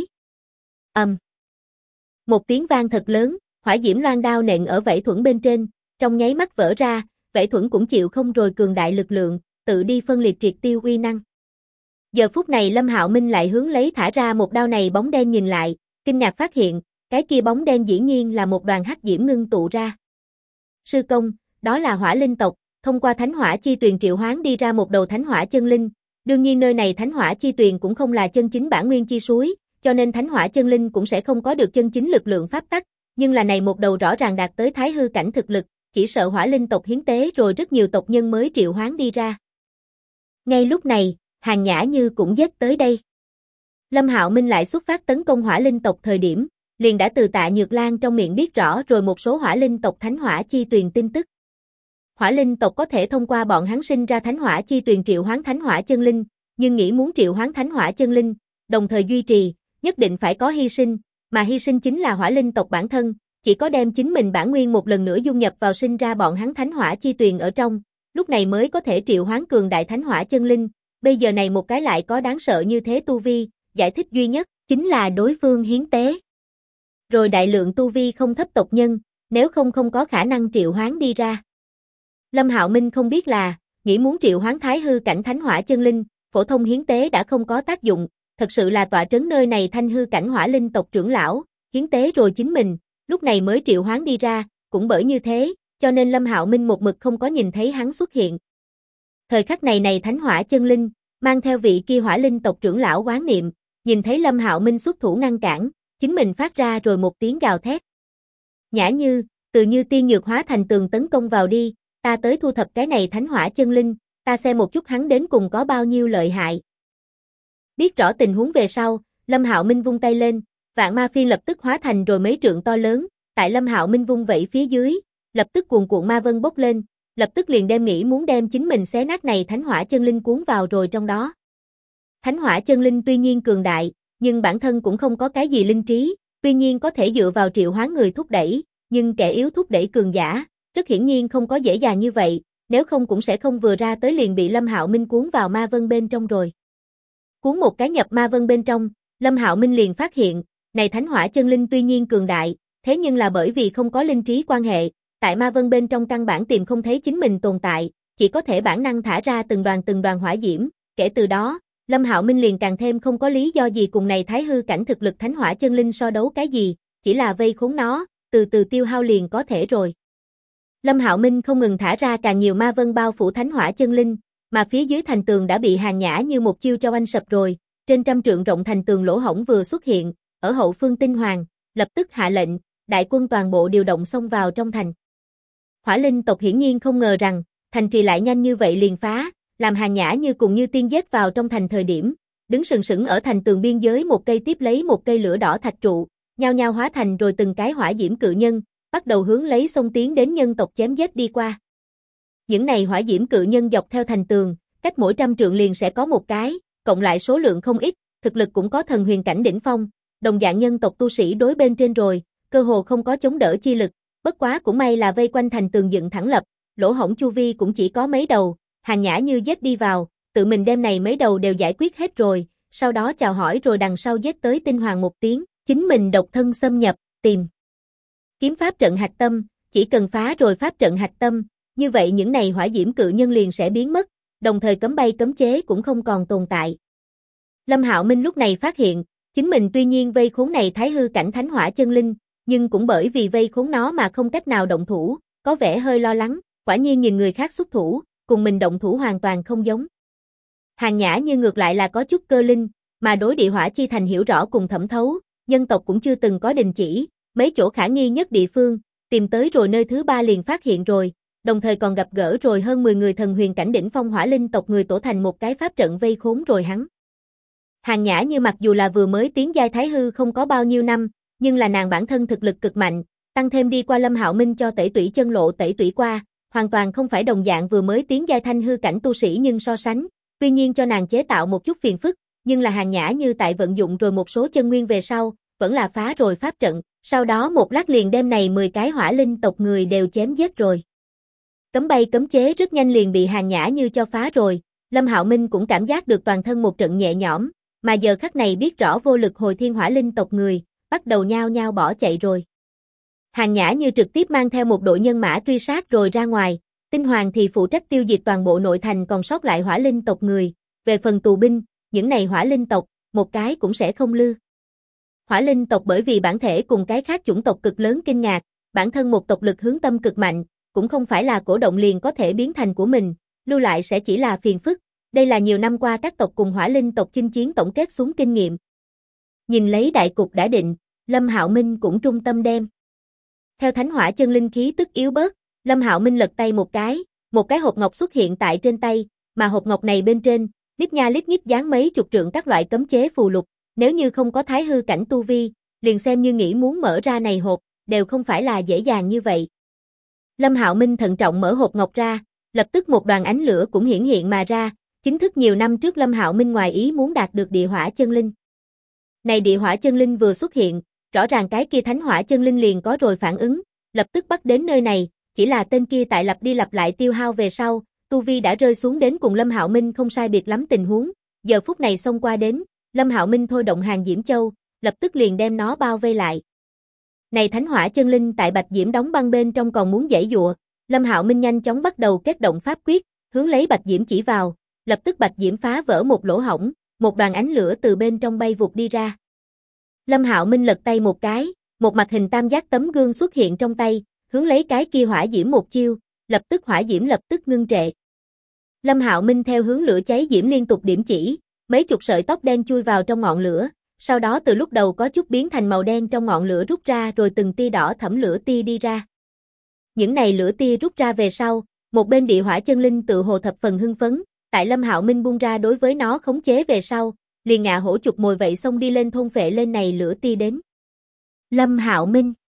Một tiếng vang thật lớn, hỏa diễm loan đao nện ở vảy thuẫn bên trên, trong nháy mắt vỡ ra, vảy thuẫn cũng chịu không rồi cường đại lực lượng, tự đi phân liệt triệt tiêu uy năng. Giờ phút này Lâm Hạo Minh lại hướng lấy thả ra một đao này bóng đen nhìn lại, kinh ngạc phát hiện, cái kia bóng đen dĩ nhiên là một đoàn hắc diễm ngưng tụ ra. Sư công, đó là hỏa linh tộc, thông qua thánh hỏa chi tuyền triệu hoán đi ra một đầu thánh hỏa chân linh, đương nhiên nơi này thánh hỏa chi tuyền cũng không là chân chính bản nguyên chi suối, cho nên thánh hỏa chân linh cũng sẽ không có được chân chính lực lượng pháp tắc, nhưng là này một đầu rõ ràng đạt tới thái hư cảnh thực lực, chỉ sợ hỏa linh tộc hiến tế rồi rất nhiều tộc nhân mới triệu hoán đi ra. Ngay lúc này, Hàn Nhã Như cũng dết tới đây. Lâm Hạo Minh lại xuất phát tấn công hỏa linh tộc thời điểm, liền đã từ Tạ Nhược Lan trong miệng biết rõ rồi một số hỏa linh tộc thánh hỏa chi tuyền tin tức. Hỏa linh tộc có thể thông qua bọn hắn sinh ra thánh hỏa chi tuyền triệu hoán thánh hỏa chân linh, nhưng nghĩ muốn triệu hoán thánh hỏa chân linh, đồng thời duy trì, nhất định phải có hy sinh, mà hy sinh chính là hỏa linh tộc bản thân, chỉ có đem chính mình bản nguyên một lần nữa dung nhập vào sinh ra bọn hắn thánh hỏa chi tuyền ở trong, lúc này mới có thể triệu hoán cường đại thánh hỏa chân linh, bây giờ này một cái lại có đáng sợ như thế tu vi, giải thích duy nhất chính là đối phương hiến tế. Rồi đại lượng tu vi không thấp tộc nhân, nếu không có khả năng triệu hoán đi ra. Lâm Hạo Minh không biết là, nghĩ muốn triệu hoán thái hư cảnh thánh hỏa chân linh, phổ thông hiến tế đã không có tác dụng, thật sự là tọa trấn nơi này thanh hư cảnh hỏa linh tộc trưởng lão, hiến tế rồi chính mình, lúc này mới triệu hoán đi ra, cũng bởi như thế, cho nên Lâm Hạo Minh một mực không có nhìn thấy hắn xuất hiện. Thời khắc này thánh hỏa chân linh, mang theo vị kia hỏa linh tộc trưởng lão oán niệm, nhìn thấy Lâm Hạo Minh xuất thủ ngăn cản, chính mình phát ra rồi một tiếng gào thét. Nhã Như, từ Như tiên nhược hóa thành tường tấn công vào đi, ta tới thu thập cái này thánh hỏa chân linh, ta xem một chút hắn đến cùng có bao nhiêu lợi hại. Biết rõ tình huống về sau, Lâm Hạo Minh vung tay lên, vạn ma phiên lập tức hóa thành rồi mấy trượng to lớn, tại Lâm Hạo Minh vung vẩy phía dưới, lập tức cuồn cuộn ma vân bốc lên, lập tức liền nghĩ muốn đem chính mình xé nát này thánh hỏa chân linh cuốn vào rồi trong đó. Thánh hỏa chân linh tuy nhiên cường đại, nhưng bản thân cũng không có cái gì linh trí, tuy nhiên có thể dựa vào triệu hoán người thúc đẩy, nhưng kẻ yếu thúc đẩy cường giả, rất hiển nhiên không có dễ dàng như vậy, nếu không cũng sẽ không vừa ra tới liền bị Lâm Hạo Minh cuốn vào ma vân bên trong rồi. Cuốn một cái nhập ma vân bên trong, Lâm Hạo Minh liền phát hiện, này thánh hỏa chân linh tuy nhiên cường đại, thế nhưng là bởi vì không có linh trí quan hệ, tại ma vân bên trong căn bản tìm không thấy chính mình tồn tại, chỉ có thể bản năng thả ra từng đoàn hỏa diễm, kể từ đó, Lâm Hạo Minh liền càng thêm không có lý do gì cùng này thái hư cảnh thực lực thánh hỏa chân linh so đấu cái gì, chỉ là vây khốn nó, từ từ tiêu hao liền có thể rồi. Lâm Hạo Minh không ngừng thả ra càng nhiều ma vân bao phủ thánh hỏa chân linh, mà phía dưới thành tường đã bị Hàn Nhã Như một chiêu cho oanh sập rồi, trên trăm trượng rộng thành tường lỗ hổng vừa xuất hiện, ở hậu phương Tinh Hoàng, lập tức hạ lệnh, đại quân toàn bộ điều động xông vào trong thành. Hỏa linh tộc hiển nhiên không ngờ rằng, thành trì lại nhanh như vậy liền phá, làm Hàn Nhã Như cùng Như tiên giết vào trong thành thời điểm, đứng sừng sững ở thành tường biên giới một cây tiếp lấy một cây lửa đỏ thạch trụ, nhao nhao hóa thành rồi từng cái hỏa diễm cự nhân, bắt đầu hướng lấy xông tiến đến nhân tộc chém giết đi qua. Những này hỏa diễm cự nhân dọc theo thành tường, cách mỗi trăm trượng liền sẽ có một cái, cộng lại số lượng không ít, thực lực cũng có thần huyền cảnh đỉnh phong, đồng dạng nhân tộc tu sĩ đối bên trên rồi, cơ hồ không có chống đỡ chi lực, bất quá cũng may là vây quanh thành tường dựng thẳng lập, lỗ hổng chu vi cũng chỉ có mấy đầu, Hàn Nhã Như giết đi vào, tự mình đem này mấy đầu đều giải quyết hết rồi, sau đó chào hỏi rồi đằng sau giết tới Tinh Hoàng một tiếng, chính mình độc thân xâm nhập, tìm kiếm pháp trận hạch tâm, chỉ cần phá rồi pháp trận hạch tâm, như vậy những này hỏa diễm cự nhân liền sẽ biến mất, đồng thời cấm bay cấm chế cũng không còn tồn tại. Lâm Hạo Minh lúc này phát hiện, chính mình tuy nhiên vây khốn này thái hư cảnh thánh hỏa chân linh, nhưng cũng bởi vì vây khốn nó mà không cách nào động thủ, có vẻ hơi lo lắng, quả nhiên nhìn người khác xuất thủ, cùng mình động thủ hoàn toàn không giống. Hàn Nhã Như ngược lại là có chút cơ linh, mà đối địa hỏa chi thành hiểu rõ cùng thẩm thấu, nhân tộc cũng chưa từng có đình chỉ, mấy chỗ khả nghi nhất địa phương, tìm tới rồi nơi thứ ba liền phát hiện rồi, đồng thời còn gặp gỡ rồi hơn 10 người thần huyền cảnh đỉnh phong hỏa linh tộc người tổ thành một cái pháp trận vây khốn rồi hắn. Hàn Nhã Như mặc dù là vừa mới tiến giai thái hư không có bao nhiêu năm, nhưng là nàng bản thân thực lực cực mạnh, tăng thêm đi qua Lâm Hạo Minh cho tẩy tủy chân lộ tẩy tủy qua, hoàn toàn không phải đồng dạng vừa mới tiến giai thanh hư cảnh tu sĩ nhưng so sánh, tuy nhiên cho nàng chế tạo một chút phiền phức, nhưng là Hàn Nhã Như tại vận dụng rồi một số chân nguyên về sau, vẫn là phá rồi pháp trận, sau đó một lát liền đem này 10 cái hỏa linh tộc người đều chém giết rồi. Cấm bay cấm chế rất nhanh liền bị Hàn Nhã Như cho phá rồi, Lâm Hạo Minh cũng cảm giác được toàn thân một trận nhẹ nhõm, mà giờ khắc này biết rõ vô lực hồi thiên hỏa linh tộc người, bắt đầu nhao nhao bỏ chạy rồi. Hàn Nhã Như trực tiếp mang theo một đội nhân mã truy sát rồi ra ngoài, Tinh Hoàng thì phụ trách tiêu diệt toàn bộ nội thành còn sót lại hỏa linh tộc người, về phần tù binh, những này hỏa linh tộc, một cái cũng sẽ không lưu. Hỏa linh tộc bởi vì bản thể cùng cái khác chủng tộc cực lớn kinh ngạc, bản thân một tộc lực hướng tâm cực mạnh, cũng không phải là cổ động liền có thể biến thành của mình, lưu lại sẽ chỉ là phiền phức, đây là nhiều năm qua các tộc cùng hỏa linh tộc chinh chiến tổng kết xuống kinh nghiệm. Nhìn lấy đại cục đã định, Lâm Hạo Minh cũng trung tâm đem. Theo thánh hỏa chân linh khí tức yếu bớt, Lâm Hạo Minh lật tay một cái hộp ngọc xuất hiện tại trên tay, mà hộp ngọc này bên trên, lít nha lít nhít dán mấy chục trượng các loại cấm chế phù lục, nếu như không có thái hư cảnh tu vi, liền xem như nghĩ muốn mở ra này hộp, đều không phải là dễ dàng như vậy. Lâm Hạo Minh thận trọng mở hộp ngọc ra, lập tức một đoàn ánh lửa cũng hiển hiện mà ra, chính thức nhiều năm trước Lâm Hạo Minh ngoài ý muốn đạt được địa hỏa chân linh. Này địa hỏa chân linh vừa xuất hiện, rõ ràng cái kia thánh hỏa chân linh liền có rồi phản ứng, lập tức bắt đến nơi này, chỉ là tên kia tại lặp đi lặp lại tiêu hao về sau, tu vi đã rơi xuống đến cùng Lâm Hạo Minh không sai biệt lắm tình huống, giờ phút này xông qua đến, Lâm Hạo Minh thôi động Hàng Diễm Châu, lập tức liền đem nó bao vây lại. Này thánh hỏa chân linh tại Bạch Diễm đóng băng bên trong còn muốn giãy giụa, Lâm Hạo Minh nhanh chóng bắt đầu kết động pháp quyết, hướng lấy Bạch Diễm chỉ vào, lập tức Bạch Diễm phá vỡ một lỗ hổng, một đoàn ánh lửa từ bên trong bay vụt đi ra. Lâm Hạo Minh lật tay một cái, một mặt hình tam giác tấm gương xuất hiện trong tay, hướng lấy cái kia hỏa diễm một chiêu, lập tức hỏa diễm lập tức ngưng trệ. Lâm Hạo Minh theo hướng lửa cháy diễm liên tục điểm chỉ, mấy chục sợi tóc đen chui vào trong ngọn lửa, sau đó từ lúc đầu có chút biến thành màu đen trong ngọn lửa rút ra rồi từng tia đỏ thẫm lửa tia đi ra. Những này lửa tia rút ra về sau, một bên địa hỏa chân linh tự hồ thập phần hưng phấn, tại Lâm Hạo Minh buông ra đối với nó khống chế về sau, liền ngạ hổ chụp mồi vậy xông đi lên thôn phệ lên này lửa tia đến. Lâm Hạo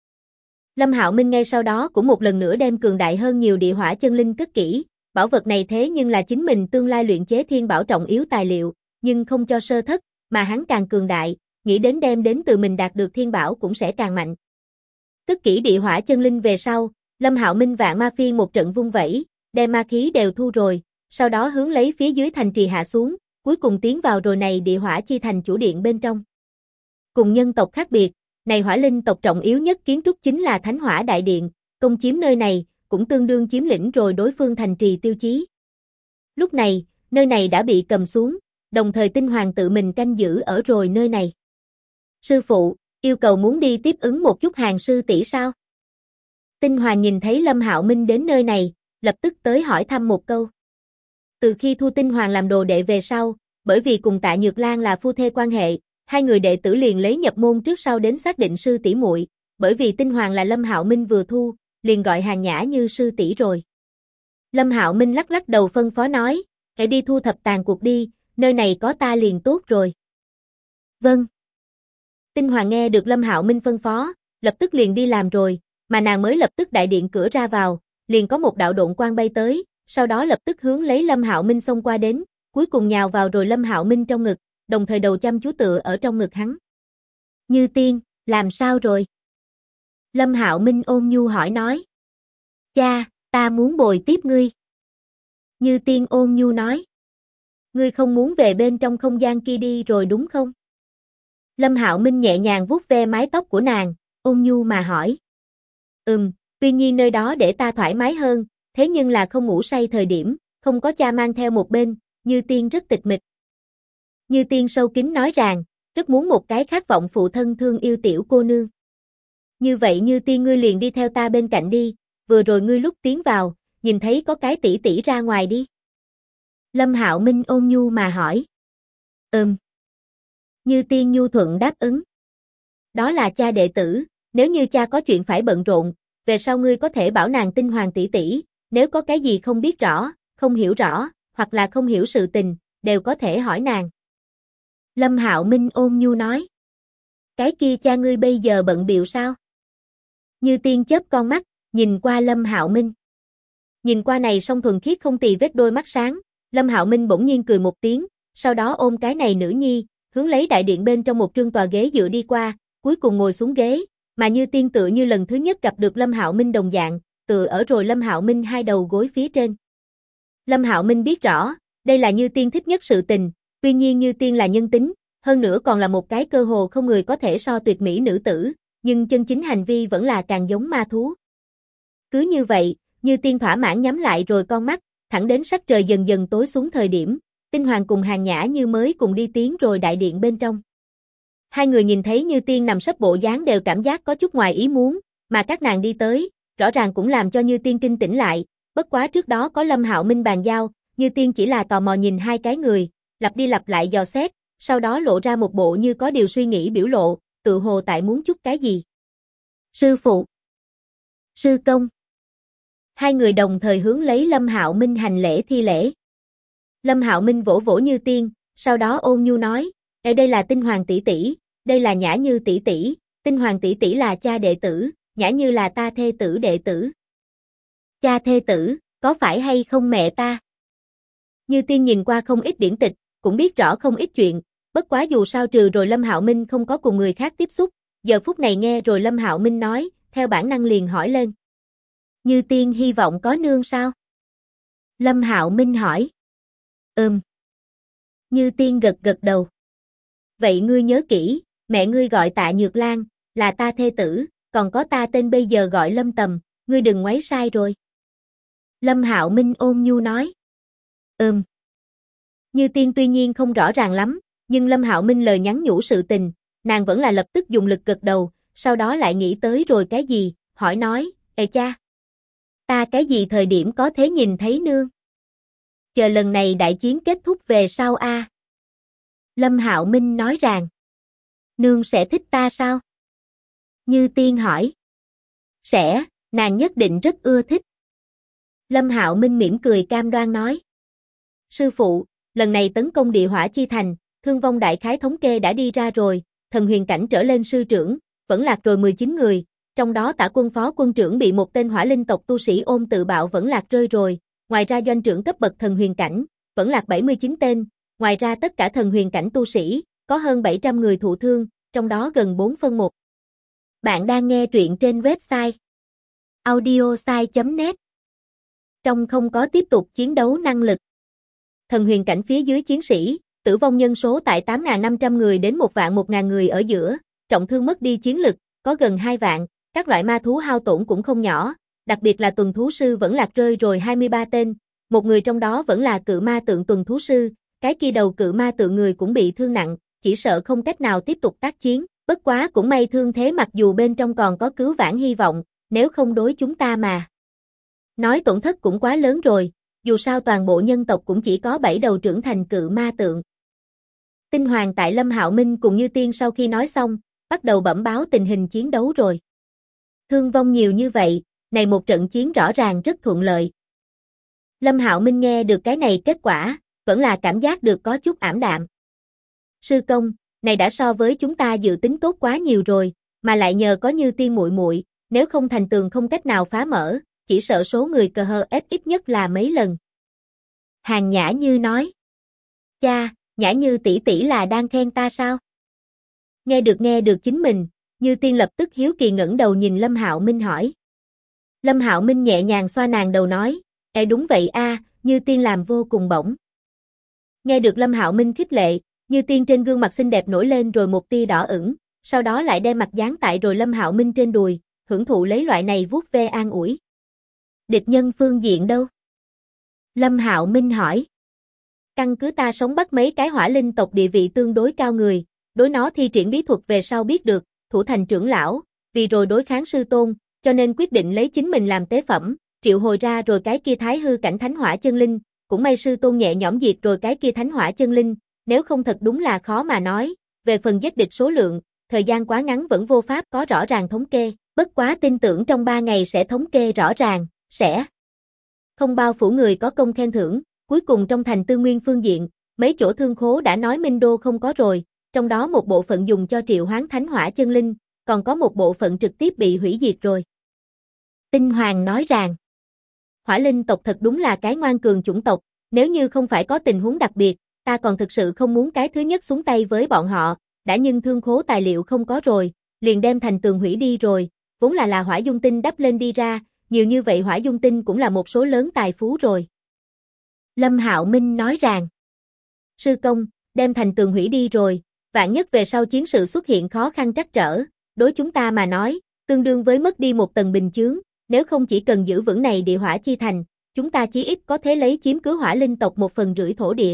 Minh ngay sau đó cũng một lần nữa đem cường đại hơn nhiều địa hỏa chân linh cất kỹ, bảo vật này thế nhưng là chính mình tương lai luyện chế thiên bảo trọng yếu tài liệu, nhưng không cho sơ thất, mà hắn càng cường đại, nghĩ đến đem đến từ mình đạt được thiên bảo cũng sẽ càng mạnh. Cất kỹ địa hỏa chân linh về sau, Lâm Hạo Minh vạn ma phiên một trận vung vẩy, đem ma khí đều thu rồi, sau đó hướng lấy phía dưới thành trì hạ xuống, cuối cùng tiến vào rồi này địa hỏa chi thành chủ điện bên trong. Cùng nhân tộc khác biệt, này hỏa linh tộc trọng yếu nhất kiến trúc chính là Thánh Hỏa Đại Điện, công chiếm nơi này, cũng tương đương chiếm lĩnh rồi đối phương thành trì tiêu chí. Lúc này, nơi này đã bị cầm xuống, đồng thời Tinh Hoàng tự mình canh giữ ở rồi nơi này. Sư phụ, yêu cầu muốn đi tiếp ứng một chút hàng sư tỷ sao? Tinh Hoàng nhìn thấy Lâm Hạo Minh đến nơi này, lập tức tới hỏi thăm một câu. Từ khi thu Tinh Hoàng làm đồ đệ về sau, bởi vì cùng Tạ Nhược Lan là phu thê quan hệ, hai người đệ tử liền lấy nhập môn trước sau đến xác định sư tỷ muội, bởi vì Tinh Hoàng là Lâm Hạo Minh vừa thu, liền gọi Hàng Nhã như sư tỷ rồi. Lâm Hạo Minh lắc lắc đầu phân phó nói, hãy đi thu thập tàn cuộc đi, nơi này có ta liền tốt rồi. Vâng. Tinh Hoàng nghe được Lâm Hạo Minh phân phó, lập tức liền đi làm rồi, mà nàng mới lập tức đại điện cửa ra vào, liền có một đạo độn quang bay tới, sau đó lập tức hướng lấy Lâm Hạo Minh xông qua đến, cuối cùng nhào vào rồi Lâm Hạo Minh trong ngực, đồng thời đầu chăm chú tựa ở trong ngực hắn. Như Tiên, làm sao rồi? Lâm Hạo Minh ôn nhu hỏi nói. Cha, ta muốn bồi tiếp ngươi. Như Tiên ôn nhu nói. Ngươi không muốn về bên trong không gian kia đi rồi đúng không? Lâm Hạo Minh nhẹ nhàng vuốt ve mái tóc của nàng, ôn nhu mà hỏi. Tuy nhiên nơi đó để ta thoải mái hơn, thế nhưng là không ngủ say thời điểm, không có cha mang theo một bên, Như Tiên rất tịch mịch. Như Tiên sâu kín nói rằng, rất muốn một cái khát vọng phụ thân thương yêu tiểu cô nương. Như vậy Như Tiên ngươi liền đi theo ta bên cạnh đi, vừa rồi ngươi lúc tiến vào, nhìn thấy có cái tỷ tỷ ra ngoài đi. Lâm Hạo Minh ôn nhu mà hỏi. Như Tiên nhu thuận đáp ứng. Đó là cha đệ tử, nếu như cha có chuyện phải bận rộn, về sau ngươi có thể bảo nàng Tinh Hoàng tỷ tỷ, nếu có cái gì không biết rõ, không hiểu rõ, hoặc là không hiểu sự tình, đều có thể hỏi nàng. Lâm Hạo Minh ôn nhu nói. Cái kia cha ngươi bây giờ bận bịu sao? Như Tiên chớp con mắt, nhìn qua Lâm Hạo Minh. Nhìn qua này song thuần khiết không tì vết đôi mắt sáng, Lâm Hạo Minh bỗng nhiên cười một tiếng, sau đó ôm cái này nữ nhi, hướng lấy đại điện bên trong một trương tòa ghế dựa đi qua, cuối cùng ngồi xuống ghế, mà Như Tiên tựa như lần thứ nhất gặp được Lâm Hạo Minh đồng dạng, tựa ở rồi Lâm Hạo Minh hai đầu gối phía trên. Lâm Hạo Minh biết rõ, đây là Như Tiên thích nhất sự tình, tuy nhiên Như Tiên là nhân tính, hơn nữa còn là một cái cơ hồ không người có thể so tuyệt mỹ nữ tử, nhưng chân chính hành vi vẫn là càng giống ma thú. Cứ như vậy, Như Tiên thỏa mãn nhắm lại rồi con mắt, thẳng đến sắc trời dần dần tối xuống thời điểm, Tinh Hoàng cùng Hàng Nhã Như mới cùng đi tiến rồi đại điện bên trong. Hai người nhìn thấy Như Tiên nằm sấp bộ dáng đều cảm giác có chút ngoài ý muốn, mà các nàng đi tới, rõ ràng cũng làm cho Như Tiên kinh tỉnh lại, bất quá trước đó có Lâm Hạo Minh bàn giao, Như Tiên chỉ là tò mò nhìn hai cái người, lặp đi lặp lại dò xét, sau đó lộ ra một bộ như có điều suy nghĩ biểu lộ, tự hồ tại muốn chút cái gì. Sư phụ, sư công. Hai người đồng thời hướng lấy Lâm Hạo Minh hành lễ thi lễ. Lâm Hạo Minh vỗ vỗ Như Tiên, sau đó ôn nhu nói, đây là Tinh Hoàng tỷ tỷ, đây là Nhã Như tỷ tỷ, Tinh Hoàng tỷ tỷ là cha đệ tử, Nhã Như là ta thê tử đệ tử. Cha thê tử, có phải hay không mẹ ta? Như Tiên nhìn qua không ít điển tịch, cũng biết rõ không ít chuyện, bất quá dù sao trừ rồi Lâm Hạo Minh không có cùng người khác tiếp xúc, giờ phút này nghe rồi Lâm Hạo Minh nói, theo bản năng liền hỏi lên. Như Tiên hy vọng có nương sao? Lâm Hạo Minh hỏi. Như Tiên gật gật đầu. Vậy ngươi nhớ kỹ, mẹ ngươi gọi Tạ Nhược Lan, là ta thê tử, còn có ta tên bây giờ gọi Lâm Tầm, ngươi đừng ngoáy sai rồi. Lâm Hạo Minh ôn nhu nói. Như Tiên tuy nhiên không rõ ràng lắm, nhưng Lâm Hạo Minh lời nhắn nhủ sự tình, nàng vẫn là lập tức dùng lực gật đầu, sau đó lại nghĩ tới rồi cái gì, hỏi nói, ê cha, ta cái gì thời điểm có thể nhìn thấy nương? Chờ lần này đại chiến kết thúc về sau a. Lâm Hạo Minh nói rằng, nương sẽ thích ta sao? Như Tiên hỏi. Sẽ, nàng nhất định rất ưa thích. Lâm Hạo Minh mỉm cười cam đoan nói. Sư phụ, lần này tấn công địa hỏa chi thành, thương vong đại khái thống kê đã đi ra rồi, thần huyền cảnh trở lên sư trưởng, vẫn lạc rồi 19 người, trong đó Tả quân phó quân trưởng bị một tên hỏa linh tộc tu sĩ ôm tự bạo vẫn lạc rơi rồi, ngoài ra doanh trưởng cấp bậc thần huyền cảnh, vẫn lạc 79 tên, ngoài ra tất cả thần huyền cảnh tu sĩ, có hơn 700 người thụ thương, trong đó gần 4/1. Bạn đang nghe truyện trên website audiosai.net. Trong không có tiếp tục chiến đấu năng lực. Thần huyền cảnh phía dưới chiến sĩ, tử vong nhân số tại 8.500 người đến 1.000 người ở giữa, trọng thương mất đi chiến lực, có gần 2 vạn, các loại ma thú hao tổn cũng không nhỏ, đặc biệt là tuần thú sư vẫn lạc rơi rồi 23 tên, một người trong đó vẫn là cự ma tượng tuần thú sư, cái kia đầu cự ma tượng người cũng bị thương nặng, chỉ sợ không cách nào tiếp tục tác chiến, bất quá cũng may thương thế mặc dù bên trong còn có cứu vãn hy vọng, nếu không đối chúng ta mà. Nói tổn thất cũng quá lớn rồi, dù sao toàn bộ nhân tộc cũng chỉ có 7 đầu trưởng thành cự ma tượng. Tinh Hoàng tại Lâm Hạo Minh cùng Như Tiên sau khi nói xong, bắt đầu bẩm báo tình hình chiến đấu rồi. Thương vong nhiều như vậy, này một trận chiến rõ ràng rất thuận lợi. Lâm Hạo Minh nghe được cái này kết quả, vẫn là cảm giác được có chút ảm đạm. Sư công, này đã so với chúng ta dự tính tốt quá nhiều rồi, mà lại nhờ có Như Tiên muội muội, nếu không thành tường không cách nào phá mở, chỉ sợ số người cờ hờ ép ít nhất là mấy lần. Hàn Nhã Như nói. Cha, Nhã Như tỷ tỷ là đang khen ta sao? Nghe được chính mình, Như Tiên lập tức hiếu kỳ ngẩng đầu nhìn Lâm Hạo Minh hỏi. Lâm Hạo Minh nhẹ nhàng xoa nàng đầu nói, đúng vậy a, Như Tiên làm vô cùng bổng. Nghe được Lâm Hạo Minh khích lệ, Như Tiên trên gương mặt xinh đẹp nổi lên rồi một tia đỏ ửng, sau đó lại đem mặt dán tại rồi Lâm Hạo Minh trên đùi, hưởng thụ lấy loại này vuốt ve an ủi. Địch nhân phương diện đâu? Lâm Hạo Minh hỏi. Căn cứ ta sống bắt mấy cái hỏa linh tộc địa vị tương đối cao người, đối nó thi triển bí thuật về sau biết được, thủ thành trưởng lão, vì rồi đối kháng sư tôn, cho nên quyết định lấy chính mình làm tế phẩm, triệu hồi ra rồi cái kia thái hư cảnh thánh hỏa chân linh, cũng may sư tôn nhẹ nhõm diệt rồi cái kia thánh hỏa chân linh, nếu không thật đúng là khó mà nói, về phần giết địch số lượng, thời gian quá ngắn vẫn vô pháp có rõ ràng thống kê, bất quá tin tưởng trong 3 ngày sẽ thống kê rõ ràng, sẽ không bao phủ người có công khen thưởng, cuối cùng trong thành tư nguyên phương diện, mấy chỗ thương khố đã nói Minh Đô không có rồi, trong đó một bộ phận dùng cho triệu hoán thánh hỏa chân linh, còn có một bộ phận trực tiếp bị hủy diệt rồi. Tinh Hoàng nói rằng, hỏa linh tộc thật đúng là cái ngoan cường chủng tộc, nếu như không phải có tình huống đặc biệt, ta còn thực sự không muốn cái thứ nhất xuống tay với bọn họ, đã nhưng thương khố tài liệu không có rồi, liền đem thành tường hủy đi rồi, vốn là hỏa dung tinh đắp lên đi ra, nhiều như vậy hỏa dung tinh cũng là một số lớn tài phú rồi. Lâm Hạo Minh nói rằng, sư công, đem thành tường hủy đi rồi, vạn nhất về sau chiến sự xuất hiện khó khăn trắc trở, đối chúng ta mà nói, tương đương với mất đi một tầng bình chướng, nếu không chỉ cần giữ vững này địa hỏa chi thành, chúng ta chí ít có thể lấy chiếm cứ hỏa linh tộc 1/3 thổ địa.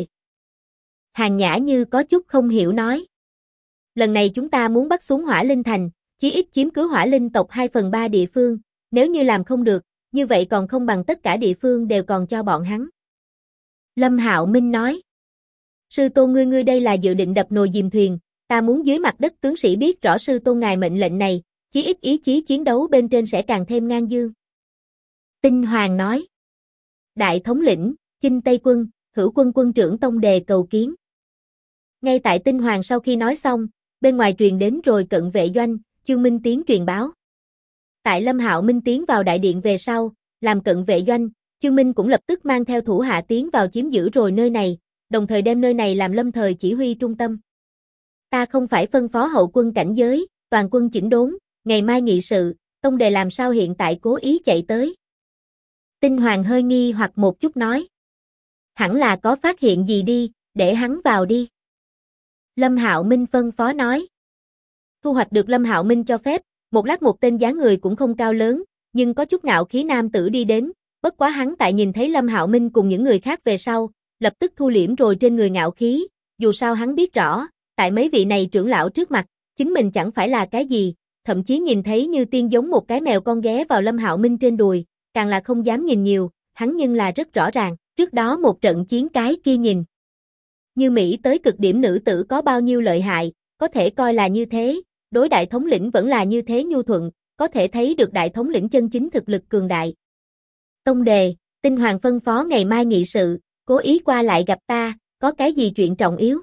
Hàn Nhã Như có chút không hiểu nói. Lần này chúng ta muốn bắt xuống hỏa linh thành, chí ít chiếm cứ hỏa linh tộc 2/3 địa phương, nếu như làm không được, như vậy còn không bằng tất cả địa phương đều còn cho bọn hắn. Lâm Hạo Minh nói. sư tôn ngươi đây là dự định đập nồi dìm thuyền, ta muốn dưới mặt đất tướng sĩ biết rõ sư tôn ngài mệnh lệnh này, chí ít ý chí chiến đấu bên trên sẽ càng thêm ngang dương. Tinh Hoàng nói. Đại thống lĩnh, Chinh Tây quân, Hữu quân quân trưởng Tông Đề cầu kiến. Ngay tại Tinh Hoàng sau khi nói xong, bên ngoài truyền đến rồi cận vệ doanh, Chương Minh Tiến truyền báo. Tại Lâm Hạo Minh tiến vào đại điện về sau, làm cận vệ doanh, Chương Minh cũng lập tức mang theo thủ hạ tiến vào chiếm giữ rồi nơi này, đồng thời đem nơi này làm lâm thời chỉ huy trung tâm. Ta không phải phân phó hậu quân cảnh giới, toàn quân chỉnh đốn, ngày mai nghị sự, Tông Đề làm sao hiện tại cố ý chạy tới. Tinh Hoàng hơi nghi hoặc một chút nói. Hẳn là có phát hiện gì đi, để hắn vào đi. Lâm Hạo Minh phân phó nói. Thu hoạch được Lâm Hạo Minh cho phép, một lát một tên dáng người cũng không cao lớn, nhưng có chút ngạo khí nam tử đi đến, bất quá hắn tại nhìn thấy Lâm Hạo Minh cùng những người khác về sau, lập tức thu liễm rồi trên người ngạo khí, dù sao hắn biết rõ, tại mấy vị này trưởng lão trước mặt, chính mình chẳng phải là cái gì, thậm chí nhìn thấy Như Tiên giống một cái mèo con ghé vào Lâm Hạo Minh trên đùi, càng là không dám nhìn nhiều, hắn nhưng là rất rõ ràng, trước đó một trận chiến cái kia nhìn. Như Mỹ tới cực điểm nữ tử có bao nhiêu lợi hại, có thể coi là như thế, đối đại thống lĩnh vẫn là như thế nhu thuận, có thể thấy được đại thống lĩnh chân chính thực lực cường đại. Tông Đề, Tinh Hoàng phân phó ngày mai nghị sự, cố ý qua lại gặp ta, có cái gì chuyện trọng yếu?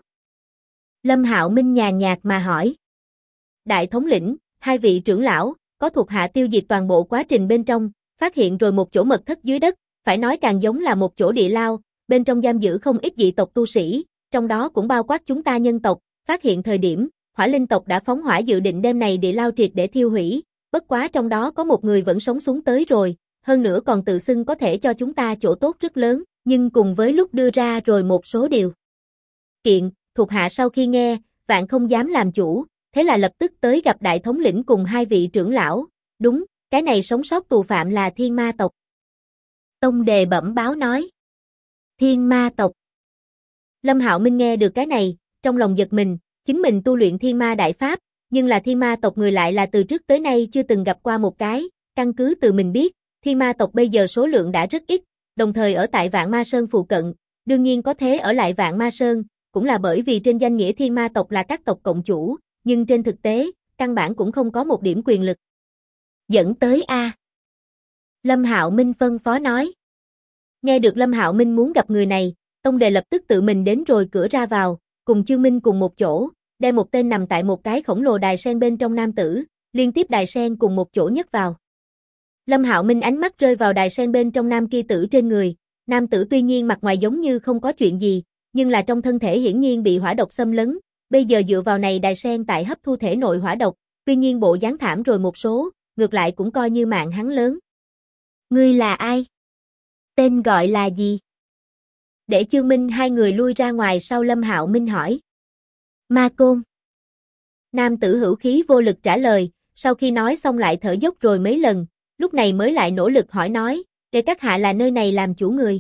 Lâm Hạo Minh nhàn nhạt mà hỏi. Đại thống lĩnh, hai vị trưởng lão, có thuộc hạ tiêu diệt toàn bộ quá trình bên trong, phát hiện rồi một chỗ mật thất dưới đất, phải nói càng giống là một chỗ địa lao, bên trong giam giữ không ít dị tộc tu sĩ, trong đó cũng bao quát chúng ta nhân tộc, phát hiện thời điểm, Hỏa Linh tộc đã phóng hỏa dự định đem này địa lao triệt để thiêu hủy, bất quá trong đó có một người vẫn sống xuống tới rồi, hơn nữa còn tự xưng có thể cho chúng ta chỗ tốt rất lớn, nhưng cùng với lúc đưa ra rồi một số điều kiện, thuộc hạ sau khi nghe, vạn không dám làm chủ, thế là lập tức tới gặp đại thống lĩnh cùng hai vị trưởng lão, đúng, cái này sống sót tù phạm là Thiên Ma tộc. Tông Đề bẩm báo nói. Thiên Ma tộc. Lâm Hạo Minh nghe được cái này, trong lòng giật mình, chính mình tu luyện Thiên Ma đại pháp, nhưng là Thiên Ma tộc người lại là từ trước tới nay chưa từng gặp qua một cái, căn cứ từ mình biết, Thiên Ma tộc bây giờ số lượng đã rất ít, đồng thời ở tại Vạn Ma Sơn phụ cận, đương nhiên có thế ở lại Vạn Ma Sơn, cũng là bởi vì trên danh nghĩa Thiên Ma tộc là các tộc cộng chủ, nhưng trên thực tế, căn bản cũng không có một điểm quyền lực. Dẫn tới A. Lâm Hạo Minh phân phó nói. Nghe được Lâm Hạo Minh muốn gặp người này, Tông Đề lập tức tự mình đến rồi cửa ra vào, cùng Chương Minh cùng một chỗ, đem một tên nằm tại một cái khổng lồ đài sen bên trong nam tử, liên tiếp đài sen cùng một chỗ nhấc vào. Lâm Hạo Minh ánh mắt rơi vào đài sen bên trong nam kia tử trên người, nam tử tuy nhiên mặt ngoài giống như không có chuyện gì, nhưng là trong thân thể hiển nhiên bị hỏa độc xâm lấn, bây giờ dựa vào này đài sen tại hấp thu thể nội hỏa độc, tuy nhiên bộ dáng thảm rồi một số, ngược lại cũng coi như mạng hắn lớn. Ngươi là ai? Tên gọi là gì? Để Chương Minh hai người lui ra ngoài sau Lâm Hạo Minh hỏi. Ma Côn. Nam tử hữu khí vô lực trả lời, sau khi nói xong lại thở dốc rồi mấy lần, lúc này mới lại nỗ lực hỏi nói, để các hạ là nơi này làm chủ người.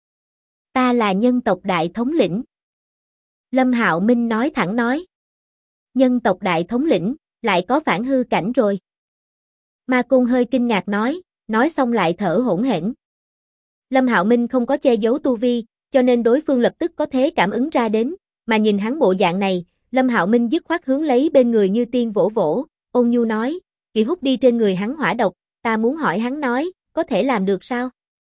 Ta là nhân tộc đại thống lĩnh. Lâm Hạo Minh nói thẳng nói. Nhân tộc đại thống lĩnh, lại có phản hư cảnh rồi. Ma Côn hơi kinh ngạc nói xong lại thở hổn hển. Lâm Hạo Minh không có che giấu tu vi, cho nên đối phương lập tức có thế cảm ứng ra đến, mà nhìn hắn bộ dạng này, Lâm Hạo Minh dứt khoát hướng lấy bên người Như Tiên vỗ vỗ, ôn nhu nói, bị hút đi trên người hắn hỏa độc, ta muốn hỏi hắn nói, có thể làm được sao?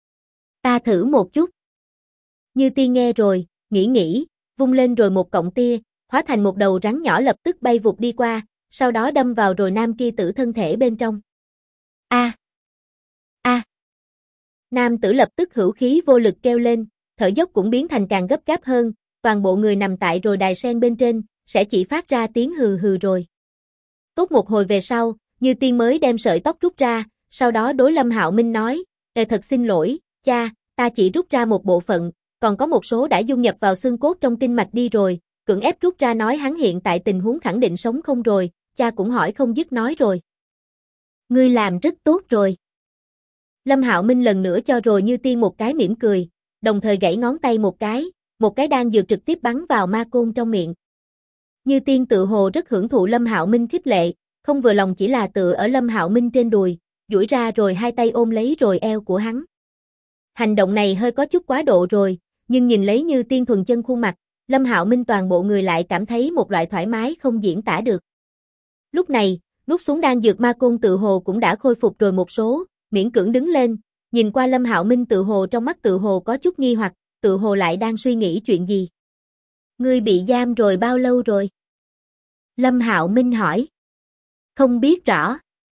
Ta thử một chút. Như Tiên nghe rồi, nghĩ, vung lên rồi một cọng tia, hóa thành một đầu rắn nhỏ lập tức bay vụt đi qua, sau đó đâm vào rồi nam kia tử thân thể bên trong. A. Nam tử lập tức hữu khí vô lực kêu lên, thở dốc cũng biến thành càng gấp gáp hơn, toàn bộ người nằm tại rồi đài sen bên trên, sẽ chỉ phát ra tiếng hừ hừ rồi. Tốt một hồi về sau, Như Tiên mới đem sợi tóc rút ra, sau đó đối Lâm Hạo Minh nói, thật xin lỗi, cha, ta chỉ rút ra một bộ phận, còn có một số đã dung nhập vào xương cốt trong kinh mạch đi rồi, cưỡng ép rút ra nói hắn hiện tại tình huống khẳng định sống không rồi, cha cũng hỏi không dứt nói rồi. Ngươi làm rất tốt rồi. Lâm Hạo Minh lần nữa cho rồi Như Tiên một cái mỉm cười, đồng thời gãy ngón tay một cái đan dược trực tiếp bắn vào Ma Côn trong miệng. Như Tiên tự hồ rất hưởng thụ Lâm Hạo Minh khích lệ, không vừa lòng chỉ là tựa ở Lâm Hạo Minh trên đùi, duỗi ra rồi hai tay ôm lấy rồi eo của hắn. Hành động này hơi có chút quá độ rồi, nhưng nhìn lấy Như Tiên thuần chân khuôn mặt, Lâm Hạo Minh toàn bộ người lại cảm thấy một loại thoải mái không diễn tả được. Lúc này, nuốt xuống đan dược ma côn tự hồ cũng đã khôi phục rồi một số, miễn cưỡng đứng lên, nhìn qua Lâm Hạo Minh tự hồ trong mắt tự hồ có chút nghi hoặc, tự hồ lại đang suy nghĩ chuyện gì. Ngươi bị giam rồi bao lâu rồi? Lâm Hạo Minh hỏi. Không biết rõ.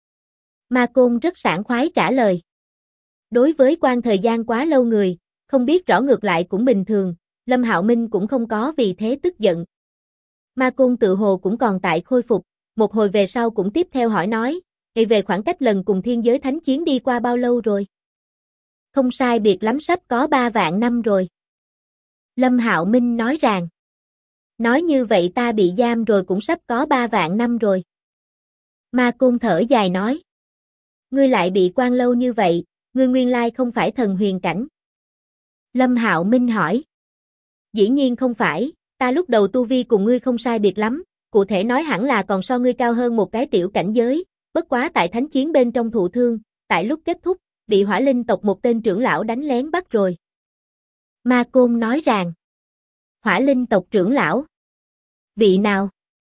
Ma côn rất sảng khoái trả lời. Đối với quan thời gian quá lâu người, không biết rõ ngược lại cũng bình thường, Lâm Hạo Minh cũng không có vì thế tức giận. Ma côn tự hồ cũng còn tại khôi phục, một hồi về sau cũng tiếp theo hỏi nói, về khoảng cách lần cùng thiên giới thánh chiến đi qua bao lâu rồi? Không sai biệt lắm sắp có 3 vạn năm rồi. Lâm Hạo Minh nói rằng, nói như vậy ta bị giam rồi cũng sắp có 3 vạn năm rồi. Ma côn thở dài nói, ngươi lại bị quan lâu như vậy, ngươi nguyên lai không phải thần huyền cảnh. Lâm Hạo Minh hỏi, dĩ nhiên không phải, ta lúc đầu tu vi cùng ngươi không sai biệt lắm, cụ thể nói hẳn là còn so ngươi cao hơn một cái tiểu cảnh giới, bất quá tại thánh chiến bên trong thụ thương, tại lúc kết thúc, bị Hỏa Linh tộc một tên trưởng lão đánh lén bắt rồi. Ma côn nói rằng, Hỏa Linh tộc trưởng lão? Vị nào?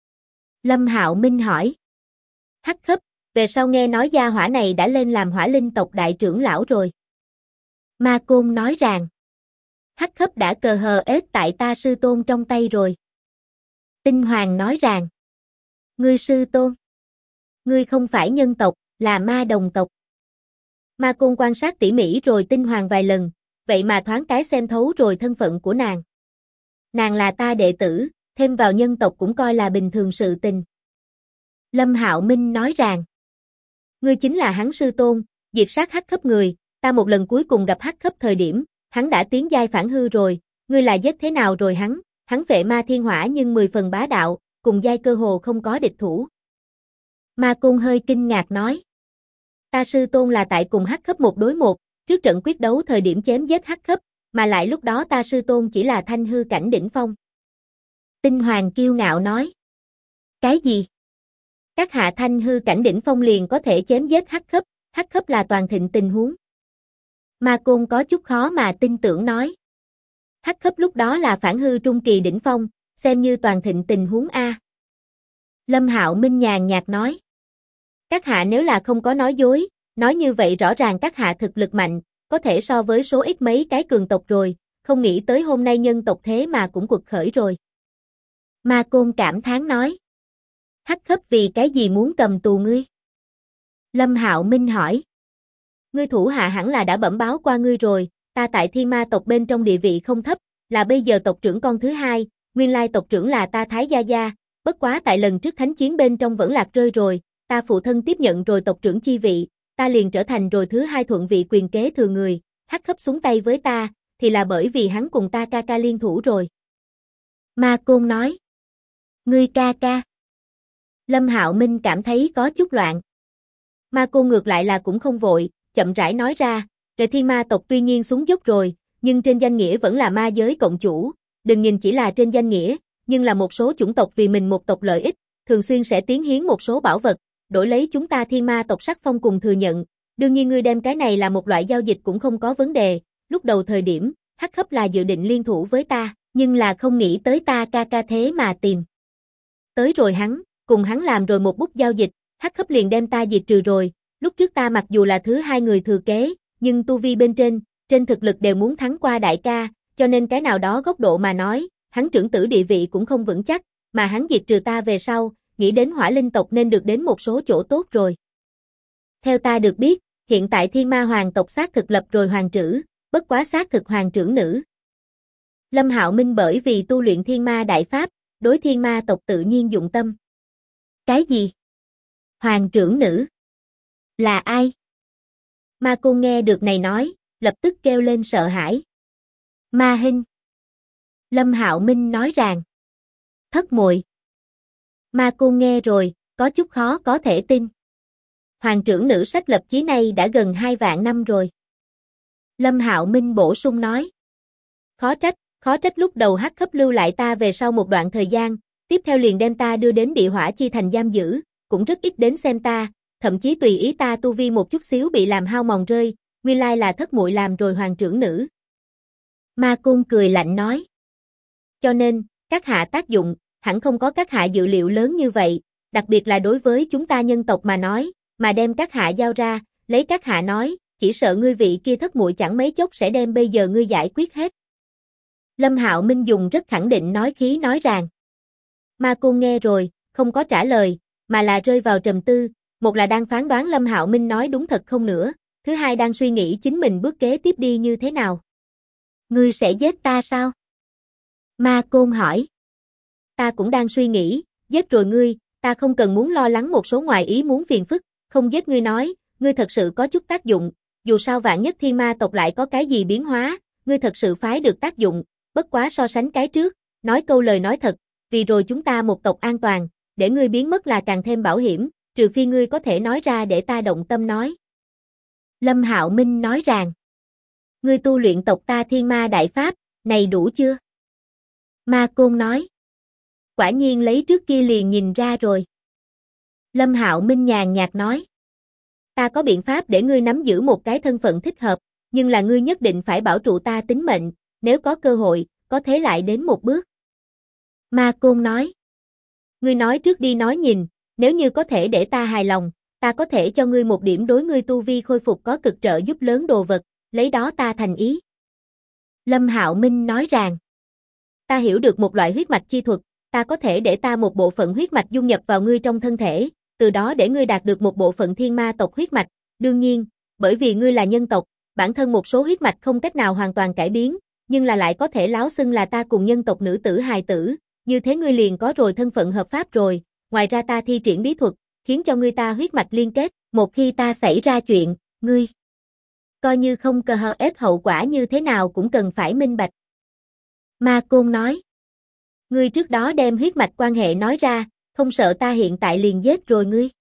Lâm Hạo Minh hỏi. Hắc Khấp, về sau nghe nói gia hỏa này đã lên làm Hỏa Linh tộc đại trưởng lão rồi. Ma côn nói rằng, Hắc Khấp đã cờ hờ ết tại ta sư tôn trong tay rồi. Tinh Hoàng nói rằng, ngươi sư tôn? Ngươi không phải nhân tộc, là ma đồng tộc. Ma côn quan sát tỉ mỉ rồi Tinh Hoàng vài lần, vậy mà thoáng cái xem thấu rồi thân phận của nàng. Nàng là ta đệ tử, thêm vào nhân tộc cũng coi là bình thường sự tình. Lâm Hạo Minh nói rằng, ngươi chính là hắn sư tôn, diệt sát Hắc Khấp người, ta một lần cuối cùng gặp Hắc Khấp thời điểm, hắn đã tiến giai phản hư rồi, ngươi là giết thế nào rồi hắn vệ ma thiên hỏa nhưng 10 phần bá đạo, cùng giai cơ hồ không có địch thủ. Ma côn hơi kinh ngạc nói, ta sư tôn là tại cùng Hắc Khấp một đối một, trước trận quyết đấu thời điểm chém giết Hắc Khấp, mà lại lúc đó ta sư tôn chỉ là thanh hư cảnh đỉnh phong. Tinh Hoàng kiêu ngạo nói, cái gì? Các hạ thanh hư cảnh đỉnh phong liền có thể chém giết Hắc Khấp là toàn thịnh tình huống. Ma côn có chút khó mà tin tưởng nói. Hắc Khấp lúc đó là phản hư trung kỳ đỉnh phong, xem như toàn thịnh tình huống A. Lâm Hạo Minh nhàn nhạt nói. Các hạ nếu là không có nói dối, nói như vậy rõ ràng các hạ thực lực mạnh, có thể so với số ít mấy cái cường tộc rồi, không nghĩ tới hôm nay nhân tộc thế mà cũng quật khởi rồi. Ma côn cảm thán nói. Hắc Khấp vì cái gì muốn cầm tù ngươi? Lâm Hạo Minh hỏi. Ngươi thủ hạ hẳn là đã bẩm báo qua ngươi rồi, ta tại Thiên Ma tộc bên trong địa vị không thấp, là bây giờ tộc trưởng con thứ hai, nguyên lai tộc trưởng là ta Thái Gia Gia, bất quá tại lần trước thánh chiến bên trong vẫn lạc rơi rồi, ta phụ thân tiếp nhận rồi tộc trưởng chi vị, ta liền trở thành rồi thứ hai thuận vị quyền kế thừa người, Hắc Khấp xuống tay với ta, thì là bởi vì hắn cùng ta ca ca liên thủ rồi. Ma côn nói. Ngươi ca ca. Lâm Hạo Minh cảm thấy có chút loạn. Ma côn ngược lại là cũng không vội, chậm rãi nói ra, Thiên Ma tộc tuy nhiên xuống dốc rồi, nhưng trên danh nghĩa vẫn là ma giới cộng chủ, đừng nhìn chỉ là trên danh nghĩa, nhưng là một số chủng tộc vì mình một tộc lợi ích, thường xuyên sẽ tiến hiến một số bảo vật, đổi lấy chúng ta Thiên Ma tộc sắc phong cùng thừa nhận, đương nhiên ngươi đem cái này là một loại giao dịch cũng không có vấn đề, lúc đầu thời điểm, Hắc Khấp là dự định liên thủ với ta, nhưng là không nghĩ tới ta ca ca thế mà tìm. Tới rồi cùng hắn làm rồi một bút giao dịch, Hắc Khấp liền đem ta diệt trừ rồi, lúc trước ta mặc dù là thứ hai người thừa kế, nhưng tu vi bên trên thực lực đều muốn thắng qua đại ca, cho nên cái nào đó góc độ mà nói, hắn trưởng tử địa vị cũng không vững chắc, mà hắn diệt trừ ta về sau, nghĩ đến Hỏa Linh tộc nên được đến một số chỗ tốt rồi. Theo ta được biết, hiện tại Thiên Ma hoàng tộc xác thực lập rồi hoàng trữ, bất quá xác thực hoàng trưởng nữ. Lâm Hạo Minh bởi vì tu luyện Thiên Ma đại pháp, đối Thiên Ma tộc tự nhiên dụng tâm. Cái gì? Hoàng trưởng nữ? Là ai? Ma côn nghe được này nói, lập tức kêu lên sợ hãi. Ma Hinh. Lâm Hạo Minh nói rằng. Thất muội. Ma côn nghe rồi, có chút khó có thể tin. Hoàng trưởng nữ sách lập chí này đã gần 2 vạn năm rồi. Lâm Hạo Minh bổ sung nói. Khó trách lúc đầu Hắc Khấp lưu lại ta về sau một đoạn thời gian, tiếp theo liền đem ta đưa đến địa hỏa chi thành giam giữ, cũng rất ít đến xem ta, thậm chí tùy ý ta tu vi một chút xíu bị làm hao mòn rơi, nguyên lai là thất muội làm rồi hoàng trưởng nữ. Ma côn cười lạnh nói. Cho nên, các hạ tác dụng, hẳn không có các hạ dự liệu lớn như vậy, đặc biệt là đối với chúng ta nhân tộc mà nói, mà đem các hạ giao ra, lấy các hạ nói, chỉ sợ ngươi vị kia thất muội chẳng mấy chốc sẽ đem bây giờ ngươi giải quyết hết. Lâm Hạo Minh dùng rất khẳng định nói khí nói rằng. Ma Côn nghe rồi, không có trả lời, mà là rơi vào trầm tư, một là đang phán đoán Lâm Hạo Minh nói đúng thật không nữa, thứ hai đang suy nghĩ chính mình bước kế tiếp đi như thế nào. Ngươi sẽ giết ta sao? Ma Côn hỏi. Ta cũng đang suy nghĩ, giết rồi ngươi, ta không cần muốn lo lắng một số ngoài ý muốn phiền phức, không giết ngươi nói, ngươi thật sự có chút tác dụng, dù sao vạn nhất thiên ma tộc lại có cái gì biến hóa, ngươi thật sự phái được tác dụng, bất quá so sánh cái trước, nói câu lời nói thật, vì rồi chúng ta một tộc an toàn, để ngươi biến mất là càng thêm bảo hiểm, trừ phi ngươi có thể nói ra để ta động tâm nói. Lâm Hạo Minh nói rằng, ngươi tu luyện tộc ta thiên ma đại pháp, này đủ chưa? Ma Côn nói, quả nhiên lấy trước kia liền nhìn ra rồi. Lâm Hạo Minh nhàn nhạt nói, ta có biện pháp để ngươi nắm giữ một cái thân phận thích hợp, nhưng là ngươi nhất định phải bảo trụ ta tính mệnh, nếu có cơ hội, có thế lại đến một bước. Ma Côn nói, ngươi nói trước đi nói nhìn, nếu như có thể để ta hài lòng, ta có thể cho ngươi một điểm đối ngươi tu vi khôi phục có cực trợ giúp lớn đồ vật, lấy đó ta thành ý. Lâm Hạo Minh nói rằng, ta hiểu được một loại huyết mạch chi thuật, ta có thể để ta một bộ phận huyết mạch dung nhập vào ngươi trong thân thể, từ đó để ngươi đạt được một bộ phận thiên ma tộc huyết mạch, đương nhiên, bởi vì ngươi là nhân tộc, bản thân một số huyết mạch không cách nào hoàn toàn cải biến, nhưng là lại có thể láo xưng là ta cùng nhân tộc nữ tử hài tử, như thế ngươi liền có rồi thân phận hợp pháp rồi, ngoài ra ta thi triển bí thuật, khiến cho ngươi ta huyết mạch liên kết, một khi ta xảy ra chuyện, ngươi coi như không cơ hờ ép hậu quả như thế nào cũng cần phải minh bạch. Ma Côn nói, ngươi trước đó đem huyết mạch quan hệ nói ra, không sợ ta hiện tại liền giết rồi ngươi.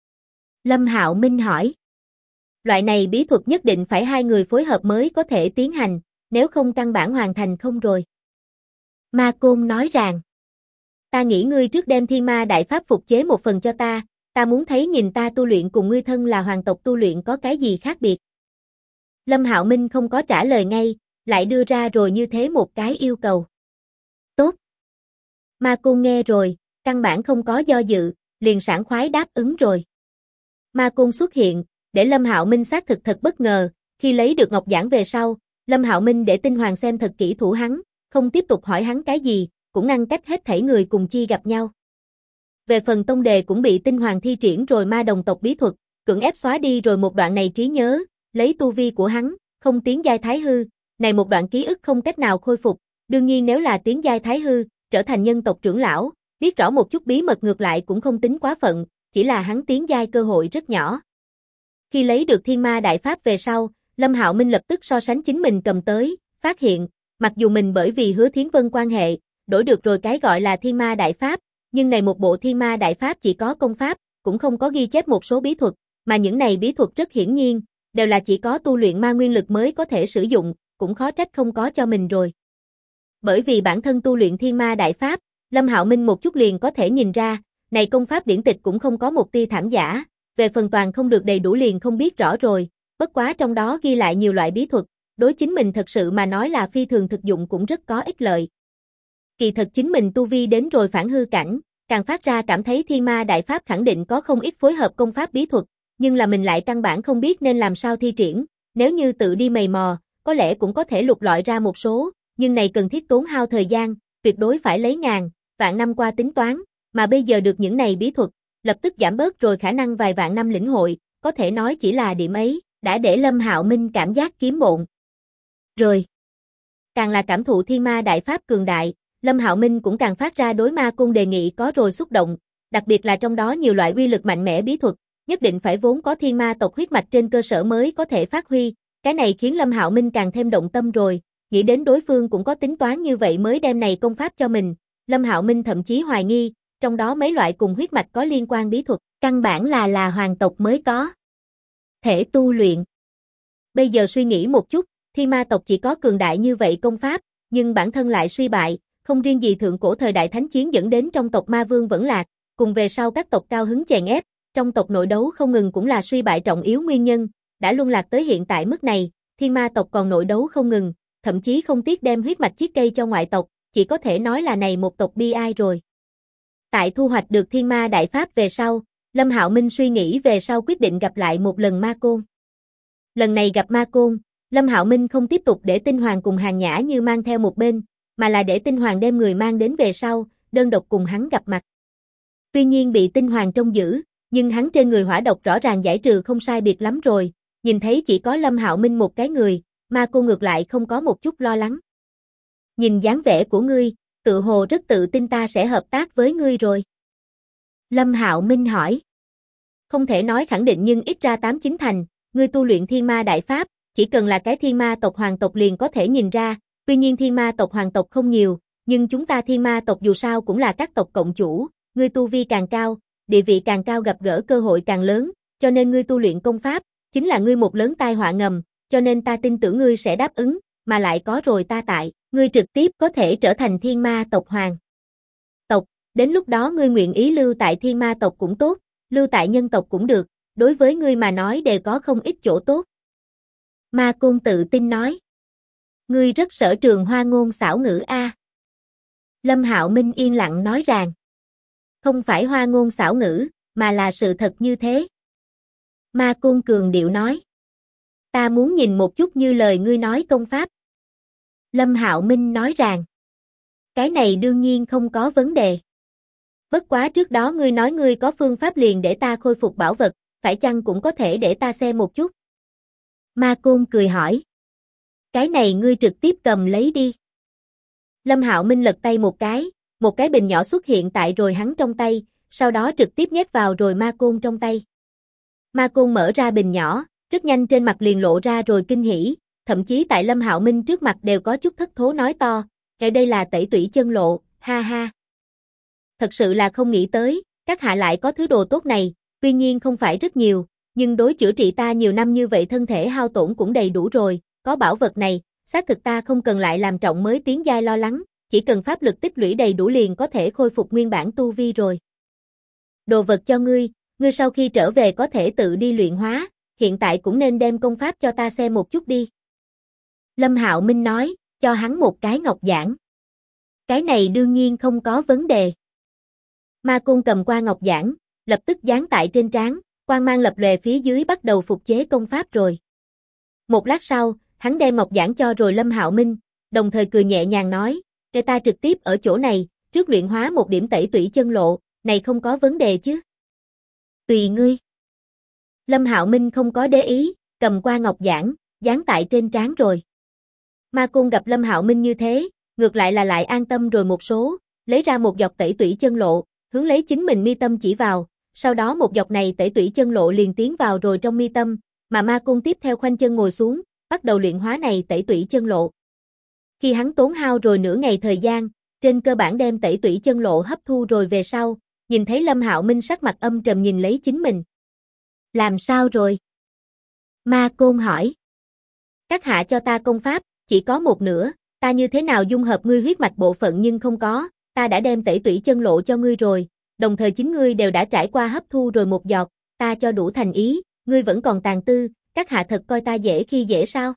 Lâm Hạo Minh hỏi, loại này bí thuật nhất định phải hai người phối hợp mới có thể tiến hành, nếu không căn bản hoàn thành không rồi. Ma Côn nói rằng, ta nghĩ ngươi trước đem thiên ma đại pháp phục chế một phần cho ta muốn thấy nhìn ta tu luyện cùng ngươi thân là hoàng tộc tu luyện có cái gì khác biệt. Lâm Hạo Minh không có trả lời ngay, lại đưa ra rồi như thế một cái yêu cầu. Tốt. Ma Côn nghe rồi, căn bản không có do dự, liền sảng khoái đáp ứng rồi. Ma Côn xuất hiện, để Lâm Hạo Minh xác thực thật bất ngờ, khi lấy được ngọc giản về sau, Lâm Hạo Minh để Tinh Hoàng xem thật kỹ thủ hắn, không tiếp tục hỏi hắn cái gì, cũng ngăn cách hết thảy người cùng chi gặp nhau. Về phần tông đề cũng bị Tinh Hoàng thi triển rồi ma đồng tộc bí thuật, cưỡng ép xóa đi rồi một đoạn này trí nhớ, lấy tu vi của hắn, không tiến giai thái hư, này một đoạn ký ức không cách nào khôi phục, đương nhiên nếu là tiến giai thái hư, trở thành nhân tộc trưởng lão, biết rõ một chút bí mật ngược lại cũng không tính quá phận, chỉ là hắn tiến giai cơ hội rất nhỏ. Khi lấy được thiên ma đại pháp về sau, Lâm Hạo Minh lập tức so sánh chính mình cầm tới, phát hiện, mặc dù mình bởi vì Hứa Thiến Vân quan hệ, đổi được rồi cái gọi là thiên ma đại pháp, nhưng này một bộ thiên ma đại pháp chỉ có công pháp, cũng không có ghi chép một số bí thuật, mà những này bí thuật rất hiển nhiên, đều là chỉ có tu luyện ma nguyên lực mới có thể sử dụng, cũng khó trách không có cho mình rồi. Bởi vì bản thân tu luyện thiên ma đại pháp, Lâm Hạo Minh một chút liền có thể nhìn ra, này công pháp điển tịch cũng không có một tia thảm giả, về phần toàn không được đầy đủ liền không biết rõ rồi, bất quá trong đó ghi lại nhiều loại bí thuật, đối chính mình thật sự mà nói là phi thường thực dụng cũng rất có ích lợi. Kỳ thật chính mình tu vi đến rồi phản hư cảnh, càng phát ra cảm thấy thiên ma đại pháp khẳng định có không ít phối hợp công pháp bí thuật, nhưng là mình lại căn bản không biết nên làm sao thi triển, nếu như tự đi mày mò, có lẽ cũng có thể lục lọi ra một số, nhưng này cần thiết tốn hao thời gian, tuyệt đối phải lấy ngàn, vạn năm qua tính toán, mà bây giờ được những này bí thuật, lập tức giảm bớt rồi khả năng vài vạn năm lĩnh hội, có thể nói chỉ là điểm ấy, đã để Lâm Hạo Minh cảm giác kiếm bộn. Rồi, càng là cảm thụ thiên ma đại pháp cường đại, Lâm Hạo Minh cũng càng phát ra đối Ma Côn đề nghị có rồi xúc động, đặc biệt là trong đó nhiều loại uy lực mạnh mẽ bí thuật, nhất định phải vốn có thiên ma tộc huyết mạch trên cơ sở mới có thể phát huy, cái này khiến Lâm Hạo Minh càng thêm động tâm rồi, nghĩ đến đối phương cũng có tính toán như vậy mới đem này công pháp cho mình, Lâm Hạo Minh thậm chí hoài nghi, trong đó mấy loại cùng huyết mạch có liên quan bí thuật, căn bản là hoàng tộc mới có thể tu luyện. Bây giờ suy nghĩ một chút, thiên ma tộc chỉ có cường đại như vậy công pháp, nhưng bản thân lại suy bại, không riêng gì thượng cổ thời đại thánh chiến dẫn đến trong tộc ma vương vẫn lạc, cùng về sau các tộc cao hứng chèn ép, trong tộc nội đấu không ngừng cũng là suy bại trọng yếu nguyên nhân, đã luân lạc tới hiện tại mức này, thiên ma tộc còn nội đấu không ngừng, thậm chí không tiếc đem huyết mạch chiết cây cho ngoại tộc, chỉ có thể nói là này một tộc bi ai rồi. Tại thu hoạch được Thiên Ma Đại Pháp về sau, Lâm Hạo Minh suy nghĩ về sau quyết định gặp lại một lần Ma Côn. Lần này gặp Ma Côn, Lâm Hạo Minh không tiếp tục để Tinh Hoàng cùng Hàng Nhã Như mang theo một bên, mà là để Tinh Hoàng đem người mang đến về sau, đơn độc cùng hắn gặp mặt. Tuy nhiên bị Tinh Hoàng trông giữ, nhưng hắn trên người hỏa độc rõ ràng giải trừ không sai biệt lắm rồi, nhìn thấy chỉ có Lâm Hạo Minh một cái người, Ma Côn ngược lại không có một chút lo lắng. Nhìn dáng vẻ của ngươi, tự hồ rất tự tin ta sẽ hợp tác với ngươi rồi. Lâm Hạo Minh hỏi. Không thể nói khẳng định nhưng ít ra 8-9 thành, ngươi tu luyện Thiên Ma Đại Pháp, chỉ cần là cái Thiên Ma tộc hoàng tộc liền có thể nhìn ra, tuy nhiên Thiên Ma tộc hoàng tộc không nhiều, nhưng chúng ta Thiên Ma tộc dù sao cũng là các tộc cộng chủ, ngươi tu vi càng cao, địa vị càng cao gặp gỡ cơ hội càng lớn, cho nên ngươi tu luyện công pháp, chính là ngươi một lớn tai họa ngầm, cho nên ta tin tưởng ngươi sẽ đáp ứng, mà lại có rồi ta tại, ngươi trực tiếp có thể trở thành Thiên Ma tộc hoàng tộc, đến lúc đó ngươi nguyện ý lưu tại Thiên Ma tộc cũng tốt, lưu tại nhân tộc cũng được, đối với ngươi mà nói đều có không ít chỗ tốt. Ma Côn tự tin nói. Ngươi rất sở trường hoa ngôn xảo ngữ a. Lâm Hạo Minh yên lặng nói rằng. Không phải hoa ngôn xảo ngữ, mà là sự thật như thế. Ma Côn cường điệu nói. Ta muốn nhìn một chút như lời ngươi nói công pháp. Lâm Hạo Minh nói rằng. Cái này đương nhiên không có vấn đề. Bất quá trước đó ngươi nói ngươi có phương pháp liền để ta khôi phục bảo vật, phải chăng cũng có thể để ta xem một chút? Ma Côn cười hỏi. Cái này ngươi trực tiếp cầm lấy đi. Lâm Hạo Minh lật tay một cái bình nhỏ xuất hiện tại rồi hắn trong tay, sau đó trực tiếp nhét vào rồi Ma Côn trong tay. Ma Côn mở ra bình nhỏ, rất nhanh trên mặt liền lộ ra rồi kinh hỉ, thậm chí tại Lâm Hạo Minh trước mặt đều có chút thất thố nói to, "Cái đây là tẩy tủy chân lộ, ha ha." Thật sự là không nghĩ tới, các hạ lại có thứ đồ tốt này, tuy nhiên không phải rất nhiều, nhưng đối chữa trị ta nhiều năm như vậy thân thể hao tổn cũng đầy đủ rồi, có bảo vật này, xác thực ta không cần lại làm trọng mới tiến giai lo lắng, chỉ cần pháp lực tích lũy đầy đủ liền có thể khôi phục nguyên bản tu vi rồi. Đồ vật cho ngươi sau khi trở về có thể tự đi luyện hóa, hiện tại cũng nên đem công pháp cho ta xem một chút đi. Lâm Hạo Minh nói, cho hắn một cái ngọc giản. Cái này đương nhiên không có vấn đề. Ma Côn cầm qua ngọc giản, lập tức dán tại trên trán, quang mang lập lòe phía dưới bắt đầu phục chế công pháp rồi. Một lát sau, hắn đem ngọc giản cho rồi Lâm Hạo Minh, đồng thời cười nhẹ nhàng nói, để ta trực tiếp ở chỗ này, trước luyện hóa một điểm tẩy tủy chân lộ, này không có vấn đề chứ. Tùy ngươi. Lâm Hạo Minh không có để ý, cầm qua ngọc giản, dán tại trên trán rồi. Ma Côn gặp Lâm Hạo Minh như thế, ngược lại là lại an tâm rồi một số, lấy ra một giọt tẩy tủy chân lộ, hướng lấy chính mình mi tâm chỉ vào, sau đó một giọt này tẩy tủy chân lộ liền tiến vào rồi trong mi tâm, mà Ma Côn tiếp theo khoanh chân ngồi xuống, bắt đầu luyện hóa này tẩy tủy chân lộ. Khi hắn tốn hao rồi nửa ngày thời gian, trên cơ bản đem tẩy tủy chân lộ hấp thu rồi về sau, nhìn thấy Lâm Hạo Minh sắc mặt âm trầm nhìn lấy chính mình. Làm sao rồi? Ma Côn hỏi. Các hạ cho ta công pháp, chỉ có một nửa, ta như thế nào dung hợp ngươi huyết mạch bộ phận nhưng không có, ta đã đem tẩy tủy chân lộ cho ngươi rồi, đồng thời chính ngươi đều đã trải qua hấp thu rồi một giọt, ta cho đủ thành ý, ngươi vẫn còn tàn tư, các hạ thật coi ta dễ khi dễ sao?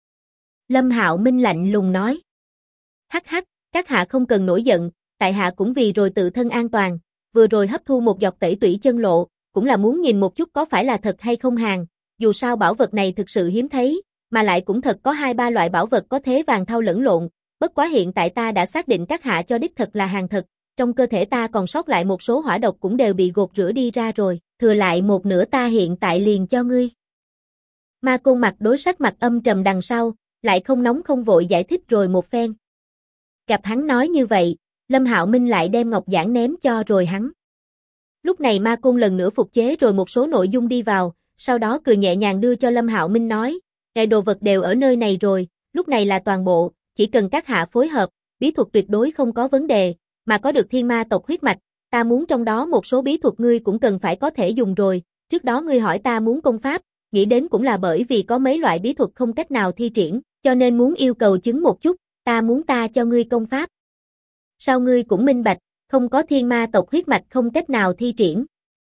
Lâm Hạo Minh lạnh lùng nói. Hắc hắc, các hạ không cần nổi giận, tại hạ cũng vì rồi tự thân an toàn, vừa rồi hấp thu một giọt tẩy tủy chân lộ, cũng là muốn nhìn một chút có phải là thật hay không hàng, dù sao bảo vật này thực sự hiếm thấy, mà lại cũng thật có 2-3 loại bảo vật có thế vàng thau lẫn lộn, bất quá hiện tại ta đã xác định các hạ cho đích thật là hàng thật, trong cơ thể ta còn sót lại một số hỏa độc cũng đều bị gột rửa đi ra rồi, thừa lại một nửa ta hiện tại liền cho ngươi. Ma Côn mặt đối sắc mặt âm trầm đằng sau, lại không nóng không vội giải thích rồi một phen. Gặp hắn nói như vậy, Lâm Hạo Minh lại đem ngọc giản ném cho rồi hắn. Lúc này Ma Côn lần nữa phục chế rồi một số nội dung đi vào, sau đó cười nhẹ nhàng đưa cho Lâm Hạo Minh nói, "Cái đồ vật đều ở nơi này rồi, lúc này là toàn bộ, chỉ cần các hạ phối hợp, bí thuật tuyệt đối không có vấn đề, mà có được thiên ma tộc huyết mạch, ta muốn trong đó một số bí thuật ngươi cũng cần phải có thể dùng rồi, trước đó ngươi hỏi ta muốn công pháp, nghĩ đến cũng là bởi vì có mấy loại bí thuật không cách nào thi triển, cho nên muốn yêu cầu chứng một chút, ta muốn ta cho ngươi công pháp. Sao ngươi cũng minh bạch, không có thiên ma tộc huyết mạch không cách nào thi triển."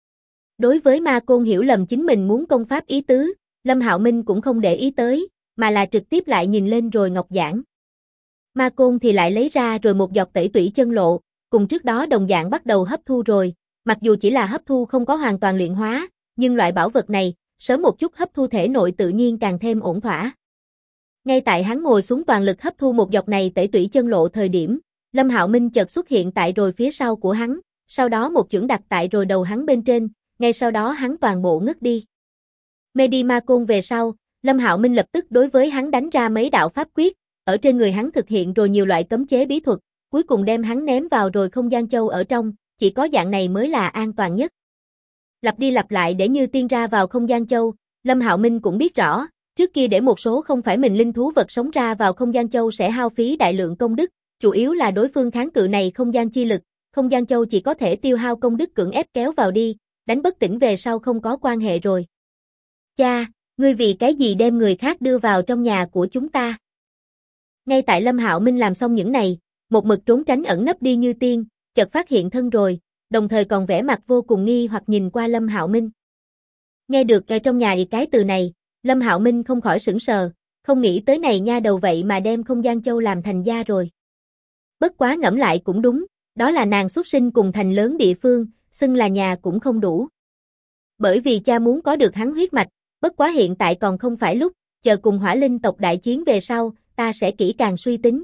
Đối với Ma Côn hiểu lầm chính mình muốn công pháp ý tứ, Lâm Hạo Minh cũng không để ý tới, mà là trực tiếp lại nhìn lên rồi ngọc giản. Ma Côn thì lại lấy ra rồi một giọt tẩy tủy chân lộ, cùng trước đó đồng dạng bắt đầu hấp thu rồi, mặc dù chỉ là hấp thu không có hoàn toàn luyện hóa, nhưng loại bảo vật này, sớm một chút hấp thu thể nội tự nhiên càng thêm ổn thỏa. Ngay tại hắn ngồi xuống toàn lực hấp thu một giọt này tẩy tủy chân lộ thời điểm, Lâm Hạo Minh chợt xuất hiện tại rồi phía sau của hắn, sau đó một chưởng đặt tại rồi đầu hắn bên trên, ngay sau đó hắn toàn bộ ngất đi. Mê đi Ma Côn về sau, Lâm Hạo Minh lập tức đối với hắn đánh ra mấy đạo pháp quyết, ở trên người hắn thực hiện rồi nhiều loại cấm chế bí thuật, cuối cùng đem hắn ném vào rồi không gian châu ở trong, chỉ có dạng này mới là an toàn nhất. Lặp đi lặp lại để Như Tiên ra vào không gian châu, Lâm Hạo Minh cũng biết rõ, trước kia để một số không phải mình linh thú vật sống ra vào không gian châu sẽ hao phí đại lượng công đức, chủ yếu là đối phương kháng cự này không gian chi lực, không gian châu chỉ có thể tiêu hao công đức cưỡng ép kéo vào đi, đánh bất tỉnh về sau không có quan hệ rồi. Cha, ngươi vì cái gì đem người khác đưa vào trong nhà của chúng ta? Ngay tại Lâm Hạo Minh làm xong những này, một mực trốn tránh ẩn nấp đi Như Tiên, chợt phát hiện thân rồi, đồng thời còn vẻ mặt vô cùng nghi hoặc nhìn qua Lâm Hạo Minh. Nghe được ở trong nhà cái từ này, Lâm Hạo Minh không khỏi sửng sờ, không nghĩ tới này nha đầu vậy mà đem không gian châu làm thành gia rồi. Bất quá ngẫm lại cũng đúng, đó là nàng xuất sinh cùng thành lớn địa phương, xưng là nhà cũng không đủ. Bởi vì cha muốn có được hắn huyết mạch, bất quá hiện tại còn không phải lúc, chờ cùng Hỏa Linh tộc đại chiến về sau, ta sẽ kỹ càng suy tính.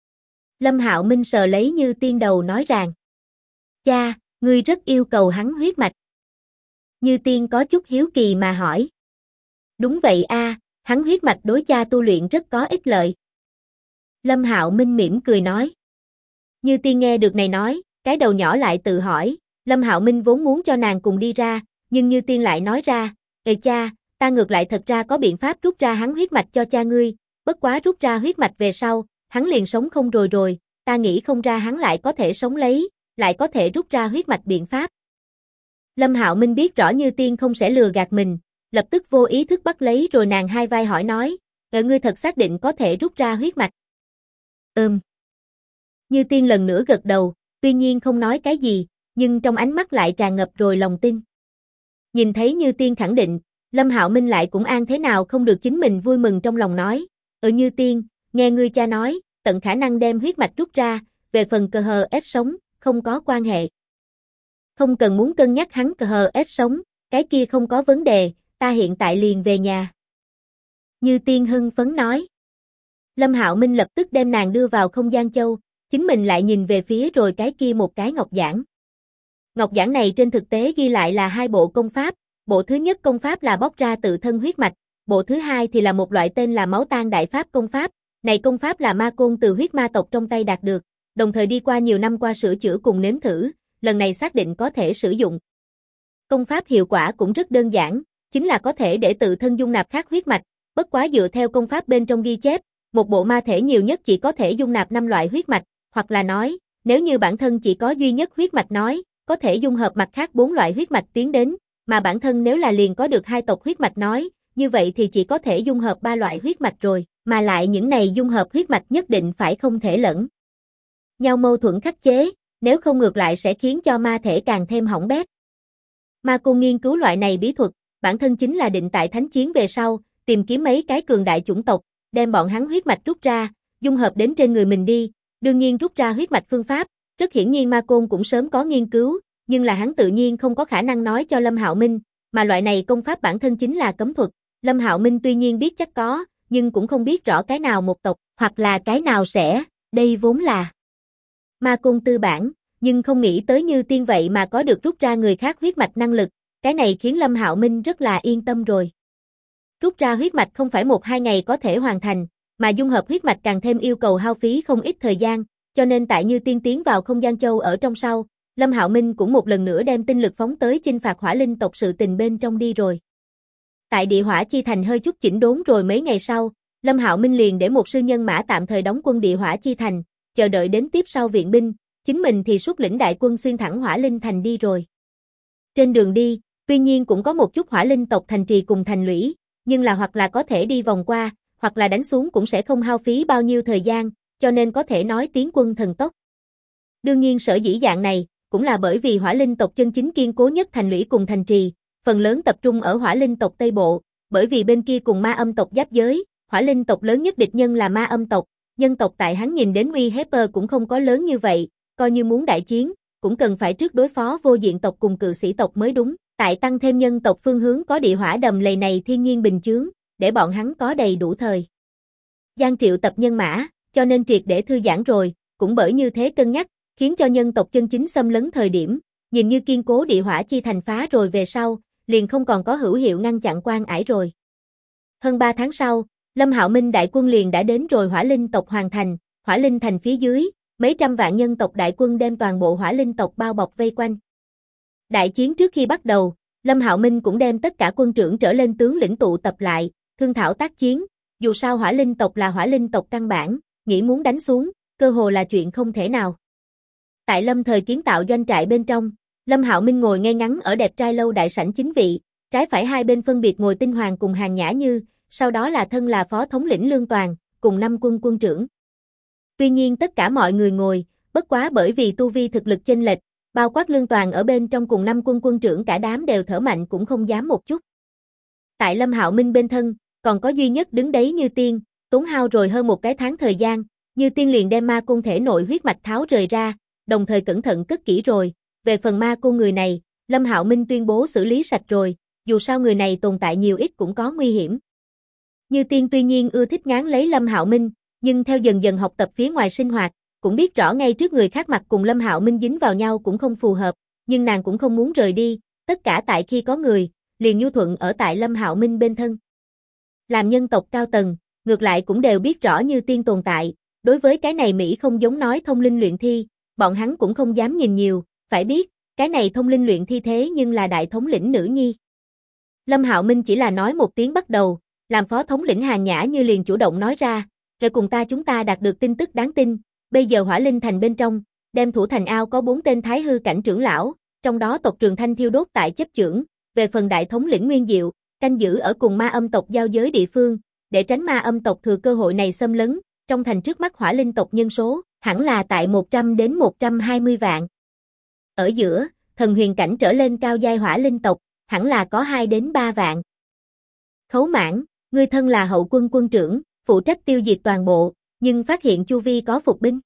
Lâm Hạo Minh sờ lấy Như Tiên đầu nói rằng, cha, ngươi rất yêu cầu hắn huyết mạch. Như Tiên có chút hiếu kỳ mà hỏi. Đúng vậy a, hắn huyết mạch đối cha tu luyện rất có ích lợi. Lâm Hạo Minh mỉm cười nói. Như Tiên nghe được này nói, cái đầu nhỏ lại tự hỏi, Lâm Hạo Minh vốn muốn cho nàng cùng đi ra, nhưng Như Tiên lại nói ra, cha, ta ngược lại thật ra có biện pháp rút ra hắn huyết mạch cho cha ngươi, bất quá rút ra huyết mạch về sau, hắn liền sống không rồi, ta nghĩ không ra hắn lại có thể sống lấy, lại có thể rút ra huyết mạch biện pháp. Lâm Hạo Minh biết rõ Như Tiên không sẽ lừa gạt mình, lập tức vô ý thức bắt lấy rồi nàng hai vai hỏi nói, ngươi thật xác định có thể rút ra huyết mạch? Như Tiên lần nữa gật đầu, tuy nhiên không nói cái gì, nhưng trong ánh mắt lại tràn ngập rồi lòng tin. Nhìn thấy Như Tiên khẳng định, Lâm Hạo Minh lại cũng an thế nào không được chính mình vui mừng trong lòng nói, Như Tiên, nghe ngươi cha nói, tận khả năng đem huyết mạch rút ra, về phần cờ hờ ếch sống, không có quan hệ. Không cần muốn cân nhắc hắn cờ hờ ếch sống, cái kia không có vấn đề, ta hiện tại liền về nhà. Như Tiên hưng phấn nói. Lâm Hạo Minh lập tức đem nàng đưa vào không gian châu, chính mình lại nhìn về phía rồi cái kia một cái ngọc giản. Ngọc giản này trên thực tế ghi lại là hai bộ công pháp, bộ thứ nhất công pháp là bóc ra tự thân huyết mạch, bộ thứ hai thì là một loại tên là máu tang đại pháp công pháp, này công pháp là Ma Côn từ huyết ma tộc trong tay đạt được, đồng thời đi qua nhiều năm qua sửa chữa cùng nếm thử, lần này xác định có thể sử dụng. Công pháp hiệu quả cũng rất đơn giản, chính là có thể để tự thân dung nạp khác huyết mạch, bất quá dựa theo công pháp bên trong ghi chép, một bộ ma thể nhiều nhất chỉ có thể dung nạp 5 loại huyết mạch, hoặc là nói, nếu như bản thân chỉ có duy nhất huyết mạch nói, có thể dung hợp mặt khác 4 loại huyết mạch tiến đến, mà bản thân nếu là liền có được 2 tộc huyết mạch nói, như vậy thì chỉ có thể dung hợp 3 loại huyết mạch rồi, mà lại những này dung hợp huyết mạch nhất định phải không thể lẫn nhau mâu thuẫn khắc chế, nếu không ngược lại sẽ khiến cho ma thể càng thêm hỏng bét. Ma Côn nghiên cứu loại này bí thuật, bản thân chính là định tại thánh chiến về sau, tìm kiếm mấy cái cường đại chủng tộc, đem bọn hắn huyết mạch rút ra, dung hợp đến trên người mình đi, đương nhiên rút ra huyết mạch phương pháp, rất hiển nhiên Ma Côn cũng sớm có nghiên cứu, nhưng là hắn tự nhiên không có khả năng nói cho Lâm Hạo Minh, mà loại này công pháp bản thân chính là cấm thuật, Lâm Hạo Minh tuy nhiên biết chắc có, nhưng cũng không biết rõ cái nào một tộc, hoặc là cái nào sẽ, đây vốn là Ma Côn tư bản, nhưng không nghĩ tới Như Tiên vậy mà có được rút ra người khác huyết mạch năng lực, cái này khiến Lâm Hạo Minh rất là yên tâm rồi. Rút ra huyết mạch không phải 1-2 ngày có thể hoàn thành, mà dung hợp huyết mạch càng thêm yêu cầu hao phí không ít thời gian, cho nên tại Như Tiên tiến vào không gian châu ở trong sau, Lâm Hạo Minh cũng một lần nữa đem tinh lực phóng tới chinh phạt Hỏa Linh tộc sự tình bên trong đi rồi. Tại Địa Hỏa Chi Thành hơi chút chỉnh đốn rồi mấy ngày sau, Lâm Hạo Minh liền để một sư nhân mã tạm thời đóng quân Địa Hỏa Chi Thành, chờ đợi đến tiếp sau viện binh, chính mình thì xuất lĩnh đại quân xuyên thẳng Hỏa Linh Thành đi rồi. Trên đường đi, tuy nhiên cũng có một chút Hỏa Linh tộc thành trì cùng thành lũy, nhưng là hoặc là có thể đi vòng qua, hoặc là đánh xuống cũng sẽ không hao phí bao nhiêu thời gian, cho nên có thể nói tiến quân thần tốc. Đương nhiên sở dĩ dạng này, cũng là bởi vì Hỏa Linh tộc chân chính kiên cố nhất thành lũy cùng thành trì, phần lớn tập trung ở Hỏa Linh tộc Tây Bộ, bởi vì bên kia cùng Ma Âm tộc giáp giới, Hỏa Linh tộc lớn nhất địch nhân là Ma Âm tộc, nhân tộc tại hắn nhìn đến uy hiếp cũng không có lớn như vậy, coi như muốn đại chiến, cũng cần phải trước đối phó vô diện tộc cùng cự sĩ tộc mới đúng. Tại tăng thêm nhân tộc phương hướng có địa hỏa đầm lầy này thiên nhiên bình chướng, để bọn hắn có đầy đủ thời gian triệu tập nhân mã, cho nên triệt để thư giãn rồi, cũng bởi như thế cân nhắc, khiến cho nhân tộc chân chính xâm lấn thời điểm, nhìn như kiên cố địa hỏa chi thành phá rồi về sau, liền không còn có hữu hiệu ngăn chặn quan ải rồi. Hơn 3 tháng sau, Lâm Hạo Minh đại quân liền đã đến rồi Hỏa Linh tộc hoàn thành, Hỏa Linh thành phía dưới, mấy trăm vạn nhân tộc đại quân đem toàn bộ Hỏa Linh tộc bao bọc vây quanh. Đại chiến trước khi bắt đầu, Lâm Hạo Minh cũng đem tất cả quân trưởng trở lên tướng lĩnh tụ tập lại, thương thảo tác chiến, dù sao Hỏa Linh tộc là Hỏa Linh tộc căn bản, nghĩ muốn đánh xuống, cơ hồ là chuyện không thể nào. Tại Lâm thời kiến tạo doanh trại bên trong, Lâm Hạo Minh ngồi ngay ngắn ở đẹp trai lâu đại sảnh chính vị, trái phải hai bên phân biệt ngồi Tinh Hoàng cùng Hàn Nhã Như, sau đó là thân là phó thống lĩnh Lương Toàn, cùng 5 quân trưởng. Tuy nhiên tất cả mọi người ngồi, bất quá bởi vì tu vi thực lực chênh lệch, bao quát Lương Toàn ở bên trong cùng 5 quân trưởng cả đám đều thở mạnh cũng không dám một chút. Tại Lâm Hạo Minh bên thân, còn có duy nhất đứng đấy Như Tiên, tốn hao rồi hơn một cái tháng thời gian, Như Tiên liền đem ma côn thể nội huyết mạch tháo rời ra, đồng thời cẩn thận cất kỹ rồi, về phần ma côn người này, Lâm Hạo Minh tuyên bố xử lý sạch rồi, dù sao người này tồn tại nhiều ít cũng có nguy hiểm. Như Tiên tuy nhiên ưa thích ngán lấy Lâm Hạo Minh, nhưng theo dần dần học tập phía ngoài sinh hoạt, cũng biết rõ ngay trước người khác mặt cùng Lâm Hạo Minh dính vào nhau cũng không phù hợp, nhưng nàng cũng không muốn rời đi, tất cả tại khi có người, liền nhu thuận ở tại Lâm Hạo Minh bên thân. Làm nhân tộc cao tầng, ngược lại cũng đều biết rõ Như Tiên tồn tại, đối với cái này Mỹ không giống nói thông linh luyện thi, bọn hắn cũng không dám nhìn nhiều, phải biết, cái này thông linh luyện thi thế nhưng là đại thống lĩnh nữ nhi. Lâm Hạo Minh chỉ là nói một tiếng bắt đầu, làm phó thống lĩnh Hàn Nhã Như liền chủ động nói ra, rồi cùng chúng ta đạt được tin tức đáng tin, bây giờ Hỏa Linh thành bên trong, đem thủ thành ao có 4 tên thái hư cảnh trưởng lão, trong đó tộc Trường Thanh thiêu đốt tại chấp chưởng, về phần đại thống lĩnh Nguyên Diệu, canh giữ ở cùng ma âm tộc giao giới địa phương, để tránh ma âm tộc thừa cơ hội này xâm lấn, trong thành trước mắt Hỏa Linh tộc nhân số, hẳn là tại 100 đến 120 vạn. Ở giữa, thần huyền cảnh trở lên cao giai Hỏa Linh tộc, hẳn là có 2 đến 3 vạn. Khấu Mãn, ngươi thân là hậu quân quân trưởng, phụ trách tiêu diệt toàn bộ, nhưng phát hiện chu vi có phục binh.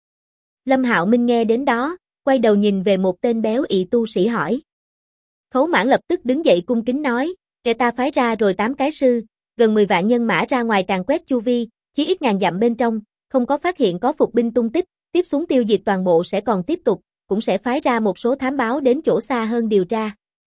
Lâm Hạo Minh nghe đến đó, quay đầu nhìn về một tên béo ị tu sĩ hỏi. Khấu Mãn lập tức đứng dậy cung kính nói, kẻ ta phái ra rồi 8 cái sư, gần 10 vạn nhân mã ra ngoài càn quét chu vi, chỉ ít ngàn dặm bên trong, không có phát hiện có phục binh tung tích, tiếp xuống tiêu diệt toàn bộ sẽ còn tiếp tục, cũng sẽ phái ra một số thám báo đến chỗ xa hơn điều tra.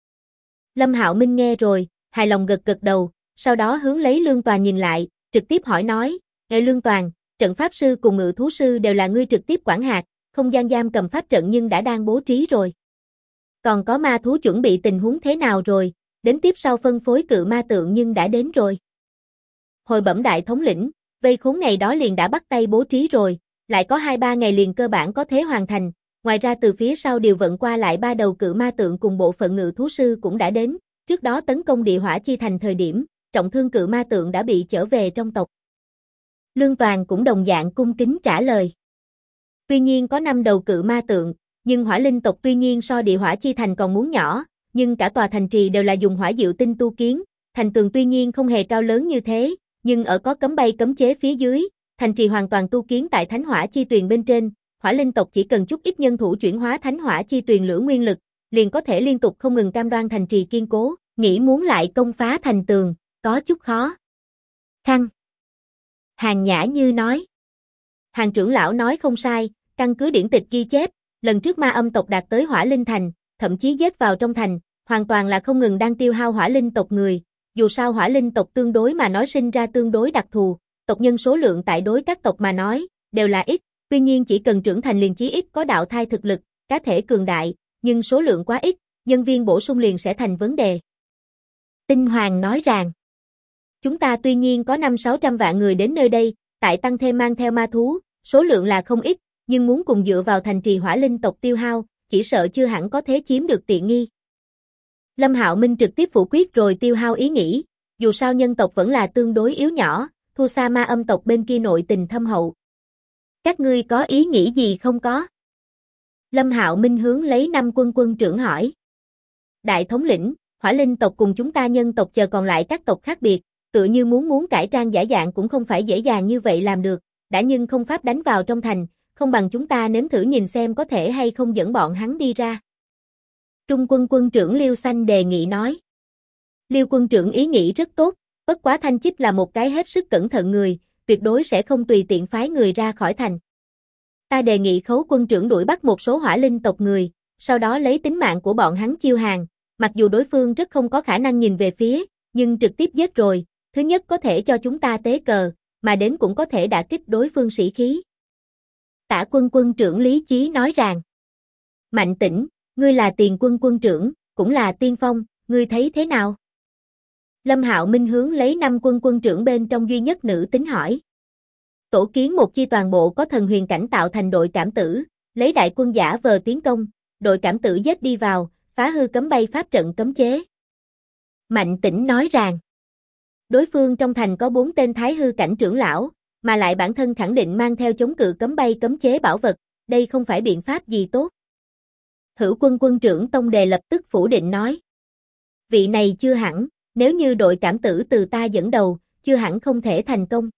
Lâm Hạo Minh nghe rồi, hài lòng gật gật đầu, sau đó hướng lấy Lương Toàn nhìn lại, trực tiếp hỏi nói, Ngài Lương Toàn, trận pháp sư cùng ngự thú sư đều là ngươi trực tiếp quản hạt, không gian giam cầm pháp trận nhưng đã đang bố trí rồi. Còn có ma thú chuẩn bị tình huống thế nào rồi, đến tiếp sau phân phối cự ma tượng nhưng đã đến rồi. Hồi bẩm đại thống lĩnh, vây khốn ngày đó liền đã bắt tay bố trí rồi, lại có 2-3 ngày liền cơ bản có thể hoàn thành, ngoài ra từ phía sau điều vận qua lại 3 đầu cự ma tượng cùng bộ phận ngự thú sư cũng đã đến, trước đó tấn công địa hỏa chi thành thời điểm, trọng thương cự ma tượng đã bị trở về trong tộc. Lương Toàn cũng đồng dạng cung kính trả lời. Tuy nhiên có 5 đầu cự ma tượng, nhưng Hỏa Linh tộc tuy nhiên so địa hỏa chi thành còn muốn nhỏ, nhưng cả tòa thành trì đều là dùng hỏa diệu tinh tu kiến, thành tường tuy nhiên không hề cao lớn như thế, nhưng ở có cấm bay cấm chế phía dưới, thành trì hoàn toàn tu kiến tại thánh hỏa chi tuyền bên trên, Hỏa Linh tộc chỉ cần chút ít nhân thủ chuyển hóa thánh hỏa chi tuyền lửa nguyên lực, liền có thể liên tục không ngừng cam đoan thành trì kiên cố, nghĩ muốn lại công phá thành tường, có chút khó khăn. Hàn Nhã Như nói. Hàn trưởng lão nói không sai, căn cứ điển tịch ghi chép, lần trước ma âm tộc đạt tới Hỏa Linh thành, thậm chí giết vào trong thành, hoàn toàn là không ngừng đang tiêu hao Hỏa Linh tộc người, dù sao Hỏa Linh tộc tương đối mà nói sinh ra tương đối đặc thù, tộc nhân số lượng tại đối các tộc mà nói, đều là ít, tuy nhiên chỉ cần trưởng thành liền chí ít có đạo thai thực lực, cá thể cường đại, nhưng số lượng quá ít, nhân viên bổ sung liền sẽ thành vấn đề. Tinh Hoàng nói rằng, chúng ta tuy nhiên có 500-600 vạn người đến nơi đây, tại tăng thêm mang theo ma thú, số lượng là không ít, nhưng muốn cùng dựa vào thành trì Hỏa Linh tộc tiêu hao, chỉ sợ chưa hẳn có thể chiếm được tiện nghi. Lâm Hạo Minh trực tiếp phủ quyết rồi tiêu hao ý nghĩ, dù sao nhân tộc vẫn là tương đối yếu nhỏ, thua xa ma âm tộc bên kia nội tình thâm hậu. Các ngươi có ý nghĩ gì không có? Lâm Hạo Minh hướng lấy 5 quân trưởng hỏi. Đại thống lĩnh, Hỏa Linh tộc cùng chúng ta nhân tộc chờ còn lại các tộc khác biệt, tựa như muốn cải trang giả dạng cũng không phải dễ dàng như vậy làm được, đã nhưng không pháp đánh vào trong thành, không bằng chúng ta nếm thử nhìn xem có thể hay không dẫn bọn hắn đi ra. Trung quân quân trưởng Liêu Xanh đề nghị nói. Liêu quân trưởng ý nghĩ rất tốt, bất quá Thanh Chích là một cái hết sức cẩn thận người, tuyệt đối sẽ không tùy tiện phái người ra khỏi thành. Ta đề nghị Khấu quân trưởng đuổi bắt một số hỏa linh tộc người, sau đó lấy tính mạng của bọn hắn chiêu hàng, mặc dù đối phương rất không có khả năng nhìn về phía, nhưng trực tiếp giết rồi, thứ nhất có thể cho chúng ta tế cờ, mà đến cũng có thể đả kích đối phương sĩ khí. Tả quân quân trưởng Lý Chí nói rằng, Mạnh Tĩnh, ngươi là tiền quân quân trưởng, cũng là tiên phong, ngươi thấy thế nào? Lâm Hạo Minh hướng lấy 5 quân quân trưởng bên trong duy nhất nữ tính hỏi. Tổ kiến một chi toàn bộ có thần huyền cảnh tạo thành đội cảm tử, lấy đại quân giả vờ tiến công, đội cảm tử giết đi vào, phá hư cấm bay pháp trận cấm chế. Mạnh Tĩnh nói rằng, đối phương trong thành có 4 tên thái hư cảnh trưởng lão, mà lại bản thân khẳng định mang theo chống cự cấm bay cấm chế bảo vật, đây không phải biện pháp gì tốt. Hữu quân quân trưởng Tông Đề lập tức phủ định nói. Vị này chưa hẳn, nếu như đội cảm tử từ ta dẫn đầu, chưa hẳn không thể thành công.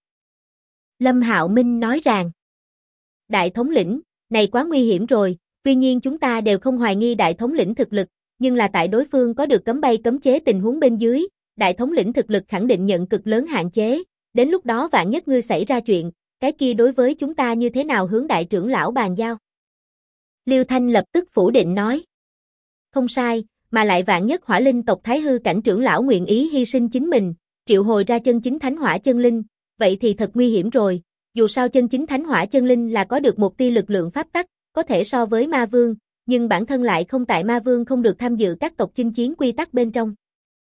Lâm Hạo Minh nói rằng, Đại thống lĩnh, này quá nguy hiểm rồi, tuy nhiên chúng ta đều không hoài nghi đại thống lĩnh thực lực, nhưng là tại đối phương có được cấm bay cấm chế tình huống bên dưới, đại thống lĩnh thực lực khẳng định nhận cực lớn hạn chế, đến lúc đó vạn nhất ngươi xảy ra chuyện, cái kia đối với chúng ta như thế nào hướng đại trưởng lão bàn giao? Liêu Thanh lập tức phủ định nói. Không sai, mà lại vạn nhất hỏa linh tộc thái hư cảnh trưởng lão nguyện ý hy sinh chính mình, triệu hồi ra chân chính thánh hỏa chân linh, vậy thì thật nguy hiểm rồi, dù sao chân chính thánh hỏa chân linh là có được một tia lực lượng pháp tắc, có thể so với ma vương, nhưng bản thân lại không tại ma vương không được tham dự các tộc chinh chiến quy tắc bên trong.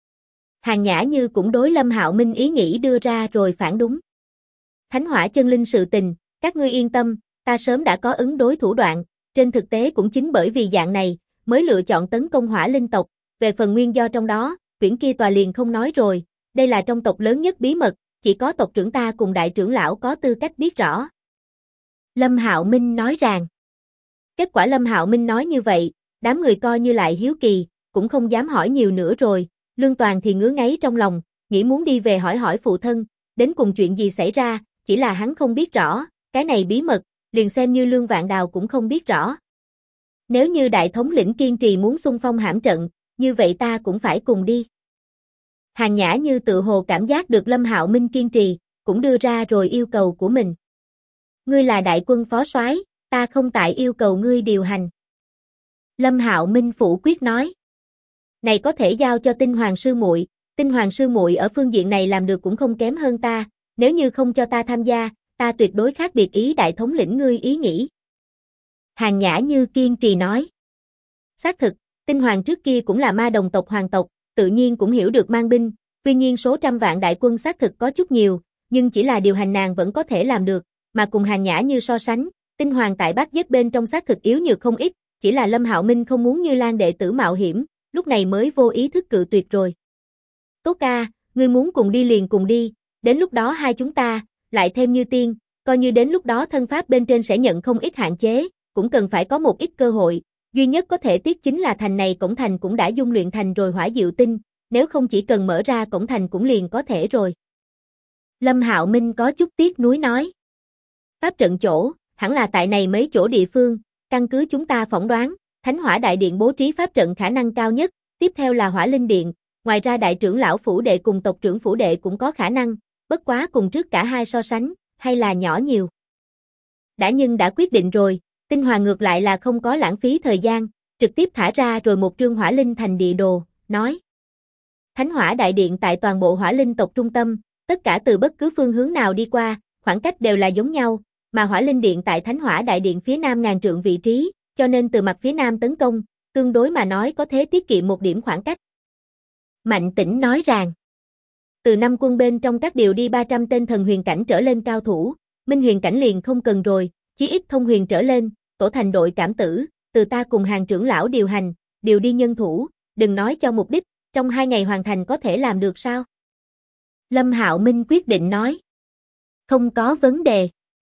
Hàn Nhã Như cũng đối Lâm Hạo Minh ý nghĩ đưa ra rồi phản đúng. Thánh hỏa chân linh sự tình, các ngươi yên tâm, ta sớm đã có ứng đối thủ đoạn, trên thực tế cũng chính bởi vì dạng này, mới lựa chọn tấn công hỏa linh tộc, về phần nguyên do trong đó, quyển kia tòa liền không nói rồi, đây là trong tộc lớn nhất bí mật, chỉ có tộc trưởng ta cùng đại trưởng lão có tư cách biết rõ. Lâm Hạo Minh nói rằng, kết quả Lâm Hạo Minh nói như vậy, đám người coi như lại hiếu kỳ, cũng không dám hỏi nhiều nữa rồi, Lương Toàn thì ngứa ngáy trong lòng, nghĩ muốn đi về hỏi hỏi phụ thân, đến cùng chuyện gì xảy ra, chỉ là hắn không biết rõ, cái này bí mật, liền xem như Lương Vạn Đào cũng không biết rõ. Nếu như đại thống lĩnh kiên trì muốn xung phong hãm trận, như vậy ta cũng phải cùng đi. Hàn Nhã Như tự hồ cảm giác được Lâm Hạo Minh kiên trì, cũng đưa ra rồi yêu cầu của mình. Ngươi là đại quân phó soái, ta không tại yêu cầu ngươi điều hành. Lâm Hạo Minh phủ quyết nói. Này có thể giao cho Tinh Hoàng sư muội, Tinh Hoàng sư muội ở phương diện này làm được cũng không kém hơn ta, nếu như không cho ta tham gia, ta tuyệt đối khác biệt ý đại thống lĩnh ngươi ý nghĩ. Hàn Nhã Như kiên trì nói. Xác thực, Tinh Hoàng trước kia cũng là ma đồng tộc hoàng tộc, tự nhiên cũng hiểu được mang binh, tuy nhiên số trăm vạn đại quân xác thực có chút nhiều, nhưng chỉ là điều hành nàng vẫn có thể làm được, mà cùng Hàn Nhã Như so sánh, Tinh Hoàng tại bát giết bên trong xác thực yếu nhược không ít, chỉ là Lâm Hạo Minh không muốn Như Lan đệ tử mạo hiểm, lúc này mới vô ý thức cự tuyệt rồi. Tốt ca, ngươi muốn cùng đi liền cùng đi, đến lúc đó hai chúng ta, lại thêm Như Tiên, coi như đến lúc đó thân pháp bên trên sẽ nhận không ít hạn chế, cũng cần phải có một ít cơ hội, duy nhất có thể tiếc chính là thành này cổng thành cũng đã dung luyện thành rồi hỏa diệu tinh, nếu không chỉ cần mở ra cổng thành cũng liền có thể rồi. Lâm Hạo Minh có chút tiếc nuối nói. Pháp trận chỗ, hẳn là tại này mấy chỗ địa phương, căn cứ chúng ta phỏng đoán, Thánh Hỏa Đại Điện bố trí pháp trận khả năng cao nhất, tiếp theo là Hỏa Linh Điện, ngoài ra đại trưởng lão phủ đệ cùng tộc trưởng phủ đệ cũng có khả năng, bất quá cùng trước cả hai so sánh, hay là nhỏ nhiều. Đã nhưng đã quyết định rồi, Tinh Hoàng ngược lại là không có lãng phí thời gian, trực tiếp thả ra rồi một trương Hỏa Linh thành địa đồ, nói. Thánh Hỏa Đại Điện tại toàn bộ Hỏa Linh tộc trung tâm, tất cả từ bất cứ phương hướng nào đi qua, khoảng cách đều là giống nhau, mà Hỏa Linh Điện tại Thánh Hỏa Đại Điện phía nam ngàn trượng vị trí, cho nên từ mặt phía nam tấn công, tương đối mà nói có thể tiết kiệm một điểm khoảng cách. Mạnh Tĩnh nói rằng, từ 5 quân bên trong các điều đi 300 tên thần huyền cảnh trở lên cao thủ, minh huyền cảnh liền không cần rồi, chí ít thông huyền trở lên, tổ thành đội cảm tử, từ ta cùng hàng trưởng lão điều hành, điều đi nhân thủ, đừng nói cho mục đích, trong 2 ngày hoàn thành có thể làm được sao? Lâm Hạo Minh quyết định nói. Không có vấn đề.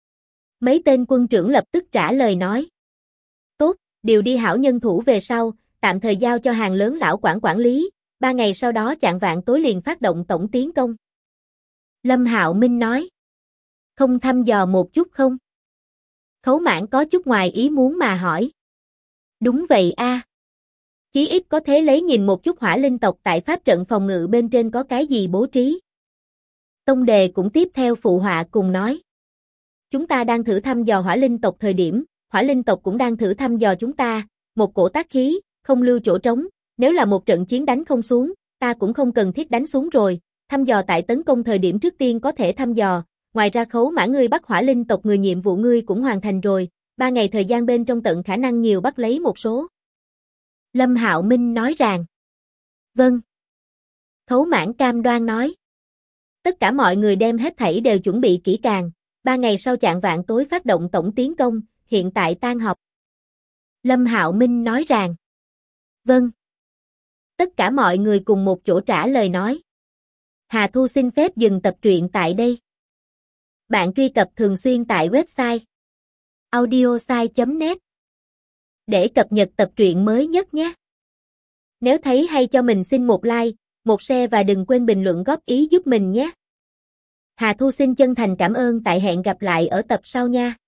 Mấy tên quân trưởng lập tức trả lời nói. Tốt, điều đi hảo nhân thủ về sau, tạm thời giao cho hàng lớn lão quản lý, 3 ngày sau đó chạng vạng tối liền phát động tổng tiến công. Lâm Hạo Minh nói. Không thăm dò một chút không? Khấu Mãn có chút ngoài ý muốn mà hỏi. Đúng vậy a. Chí ít có thế lấy nhìn một chút hỏa linh tộc tại pháp trận phòng ngự bên trên có cái gì bố trí. Tông Đề cũng tiếp theo phụ họa cùng nói. Chúng ta đang thử thăm dò hỏa linh tộc thời điểm, hỏa linh tộc cũng đang thử thăm dò chúng ta, một cổ tác khí, không lưu chỗ trống, nếu là một trận chiến đánh không xuống, ta cũng không cần thiết đánh xuống rồi, thăm dò tại tấn công thời điểm trước tiên có thể thăm dò, ngoài ra Khấu Mã ngươi bắt hỏa linh tộc người nhiệm vụ ngươi cũng hoàn thành rồi, 3 ngày thời gian bên trong tận khả năng nhiều bắt lấy một số. Lâm Hạo Minh nói rằng. Vâng. Khấu Mãn cam đoan nói. Tất cả mọi người đem hết thảy đều chuẩn bị kỹ càng, 3 ngày sau chạng vạng tối phát động tổng tiến công, hiện tại tan họp. Lâm Hạo Minh nói rằng. Vâng. Tất cả mọi người cùng một chỗ trả lời nói. Hà Thu xin phép dừng tập truyện tại đây. Bạn truy cập thường xuyên tại website audiosai.net để cập nhật tập truyện mới nhất nhé. Nếu thấy hay cho mình xin một like, một share và đừng quên bình luận góp ý giúp mình nhé. Hà Thu xin chân thành cảm ơn tại hẹn gặp lại ở tập sau nha.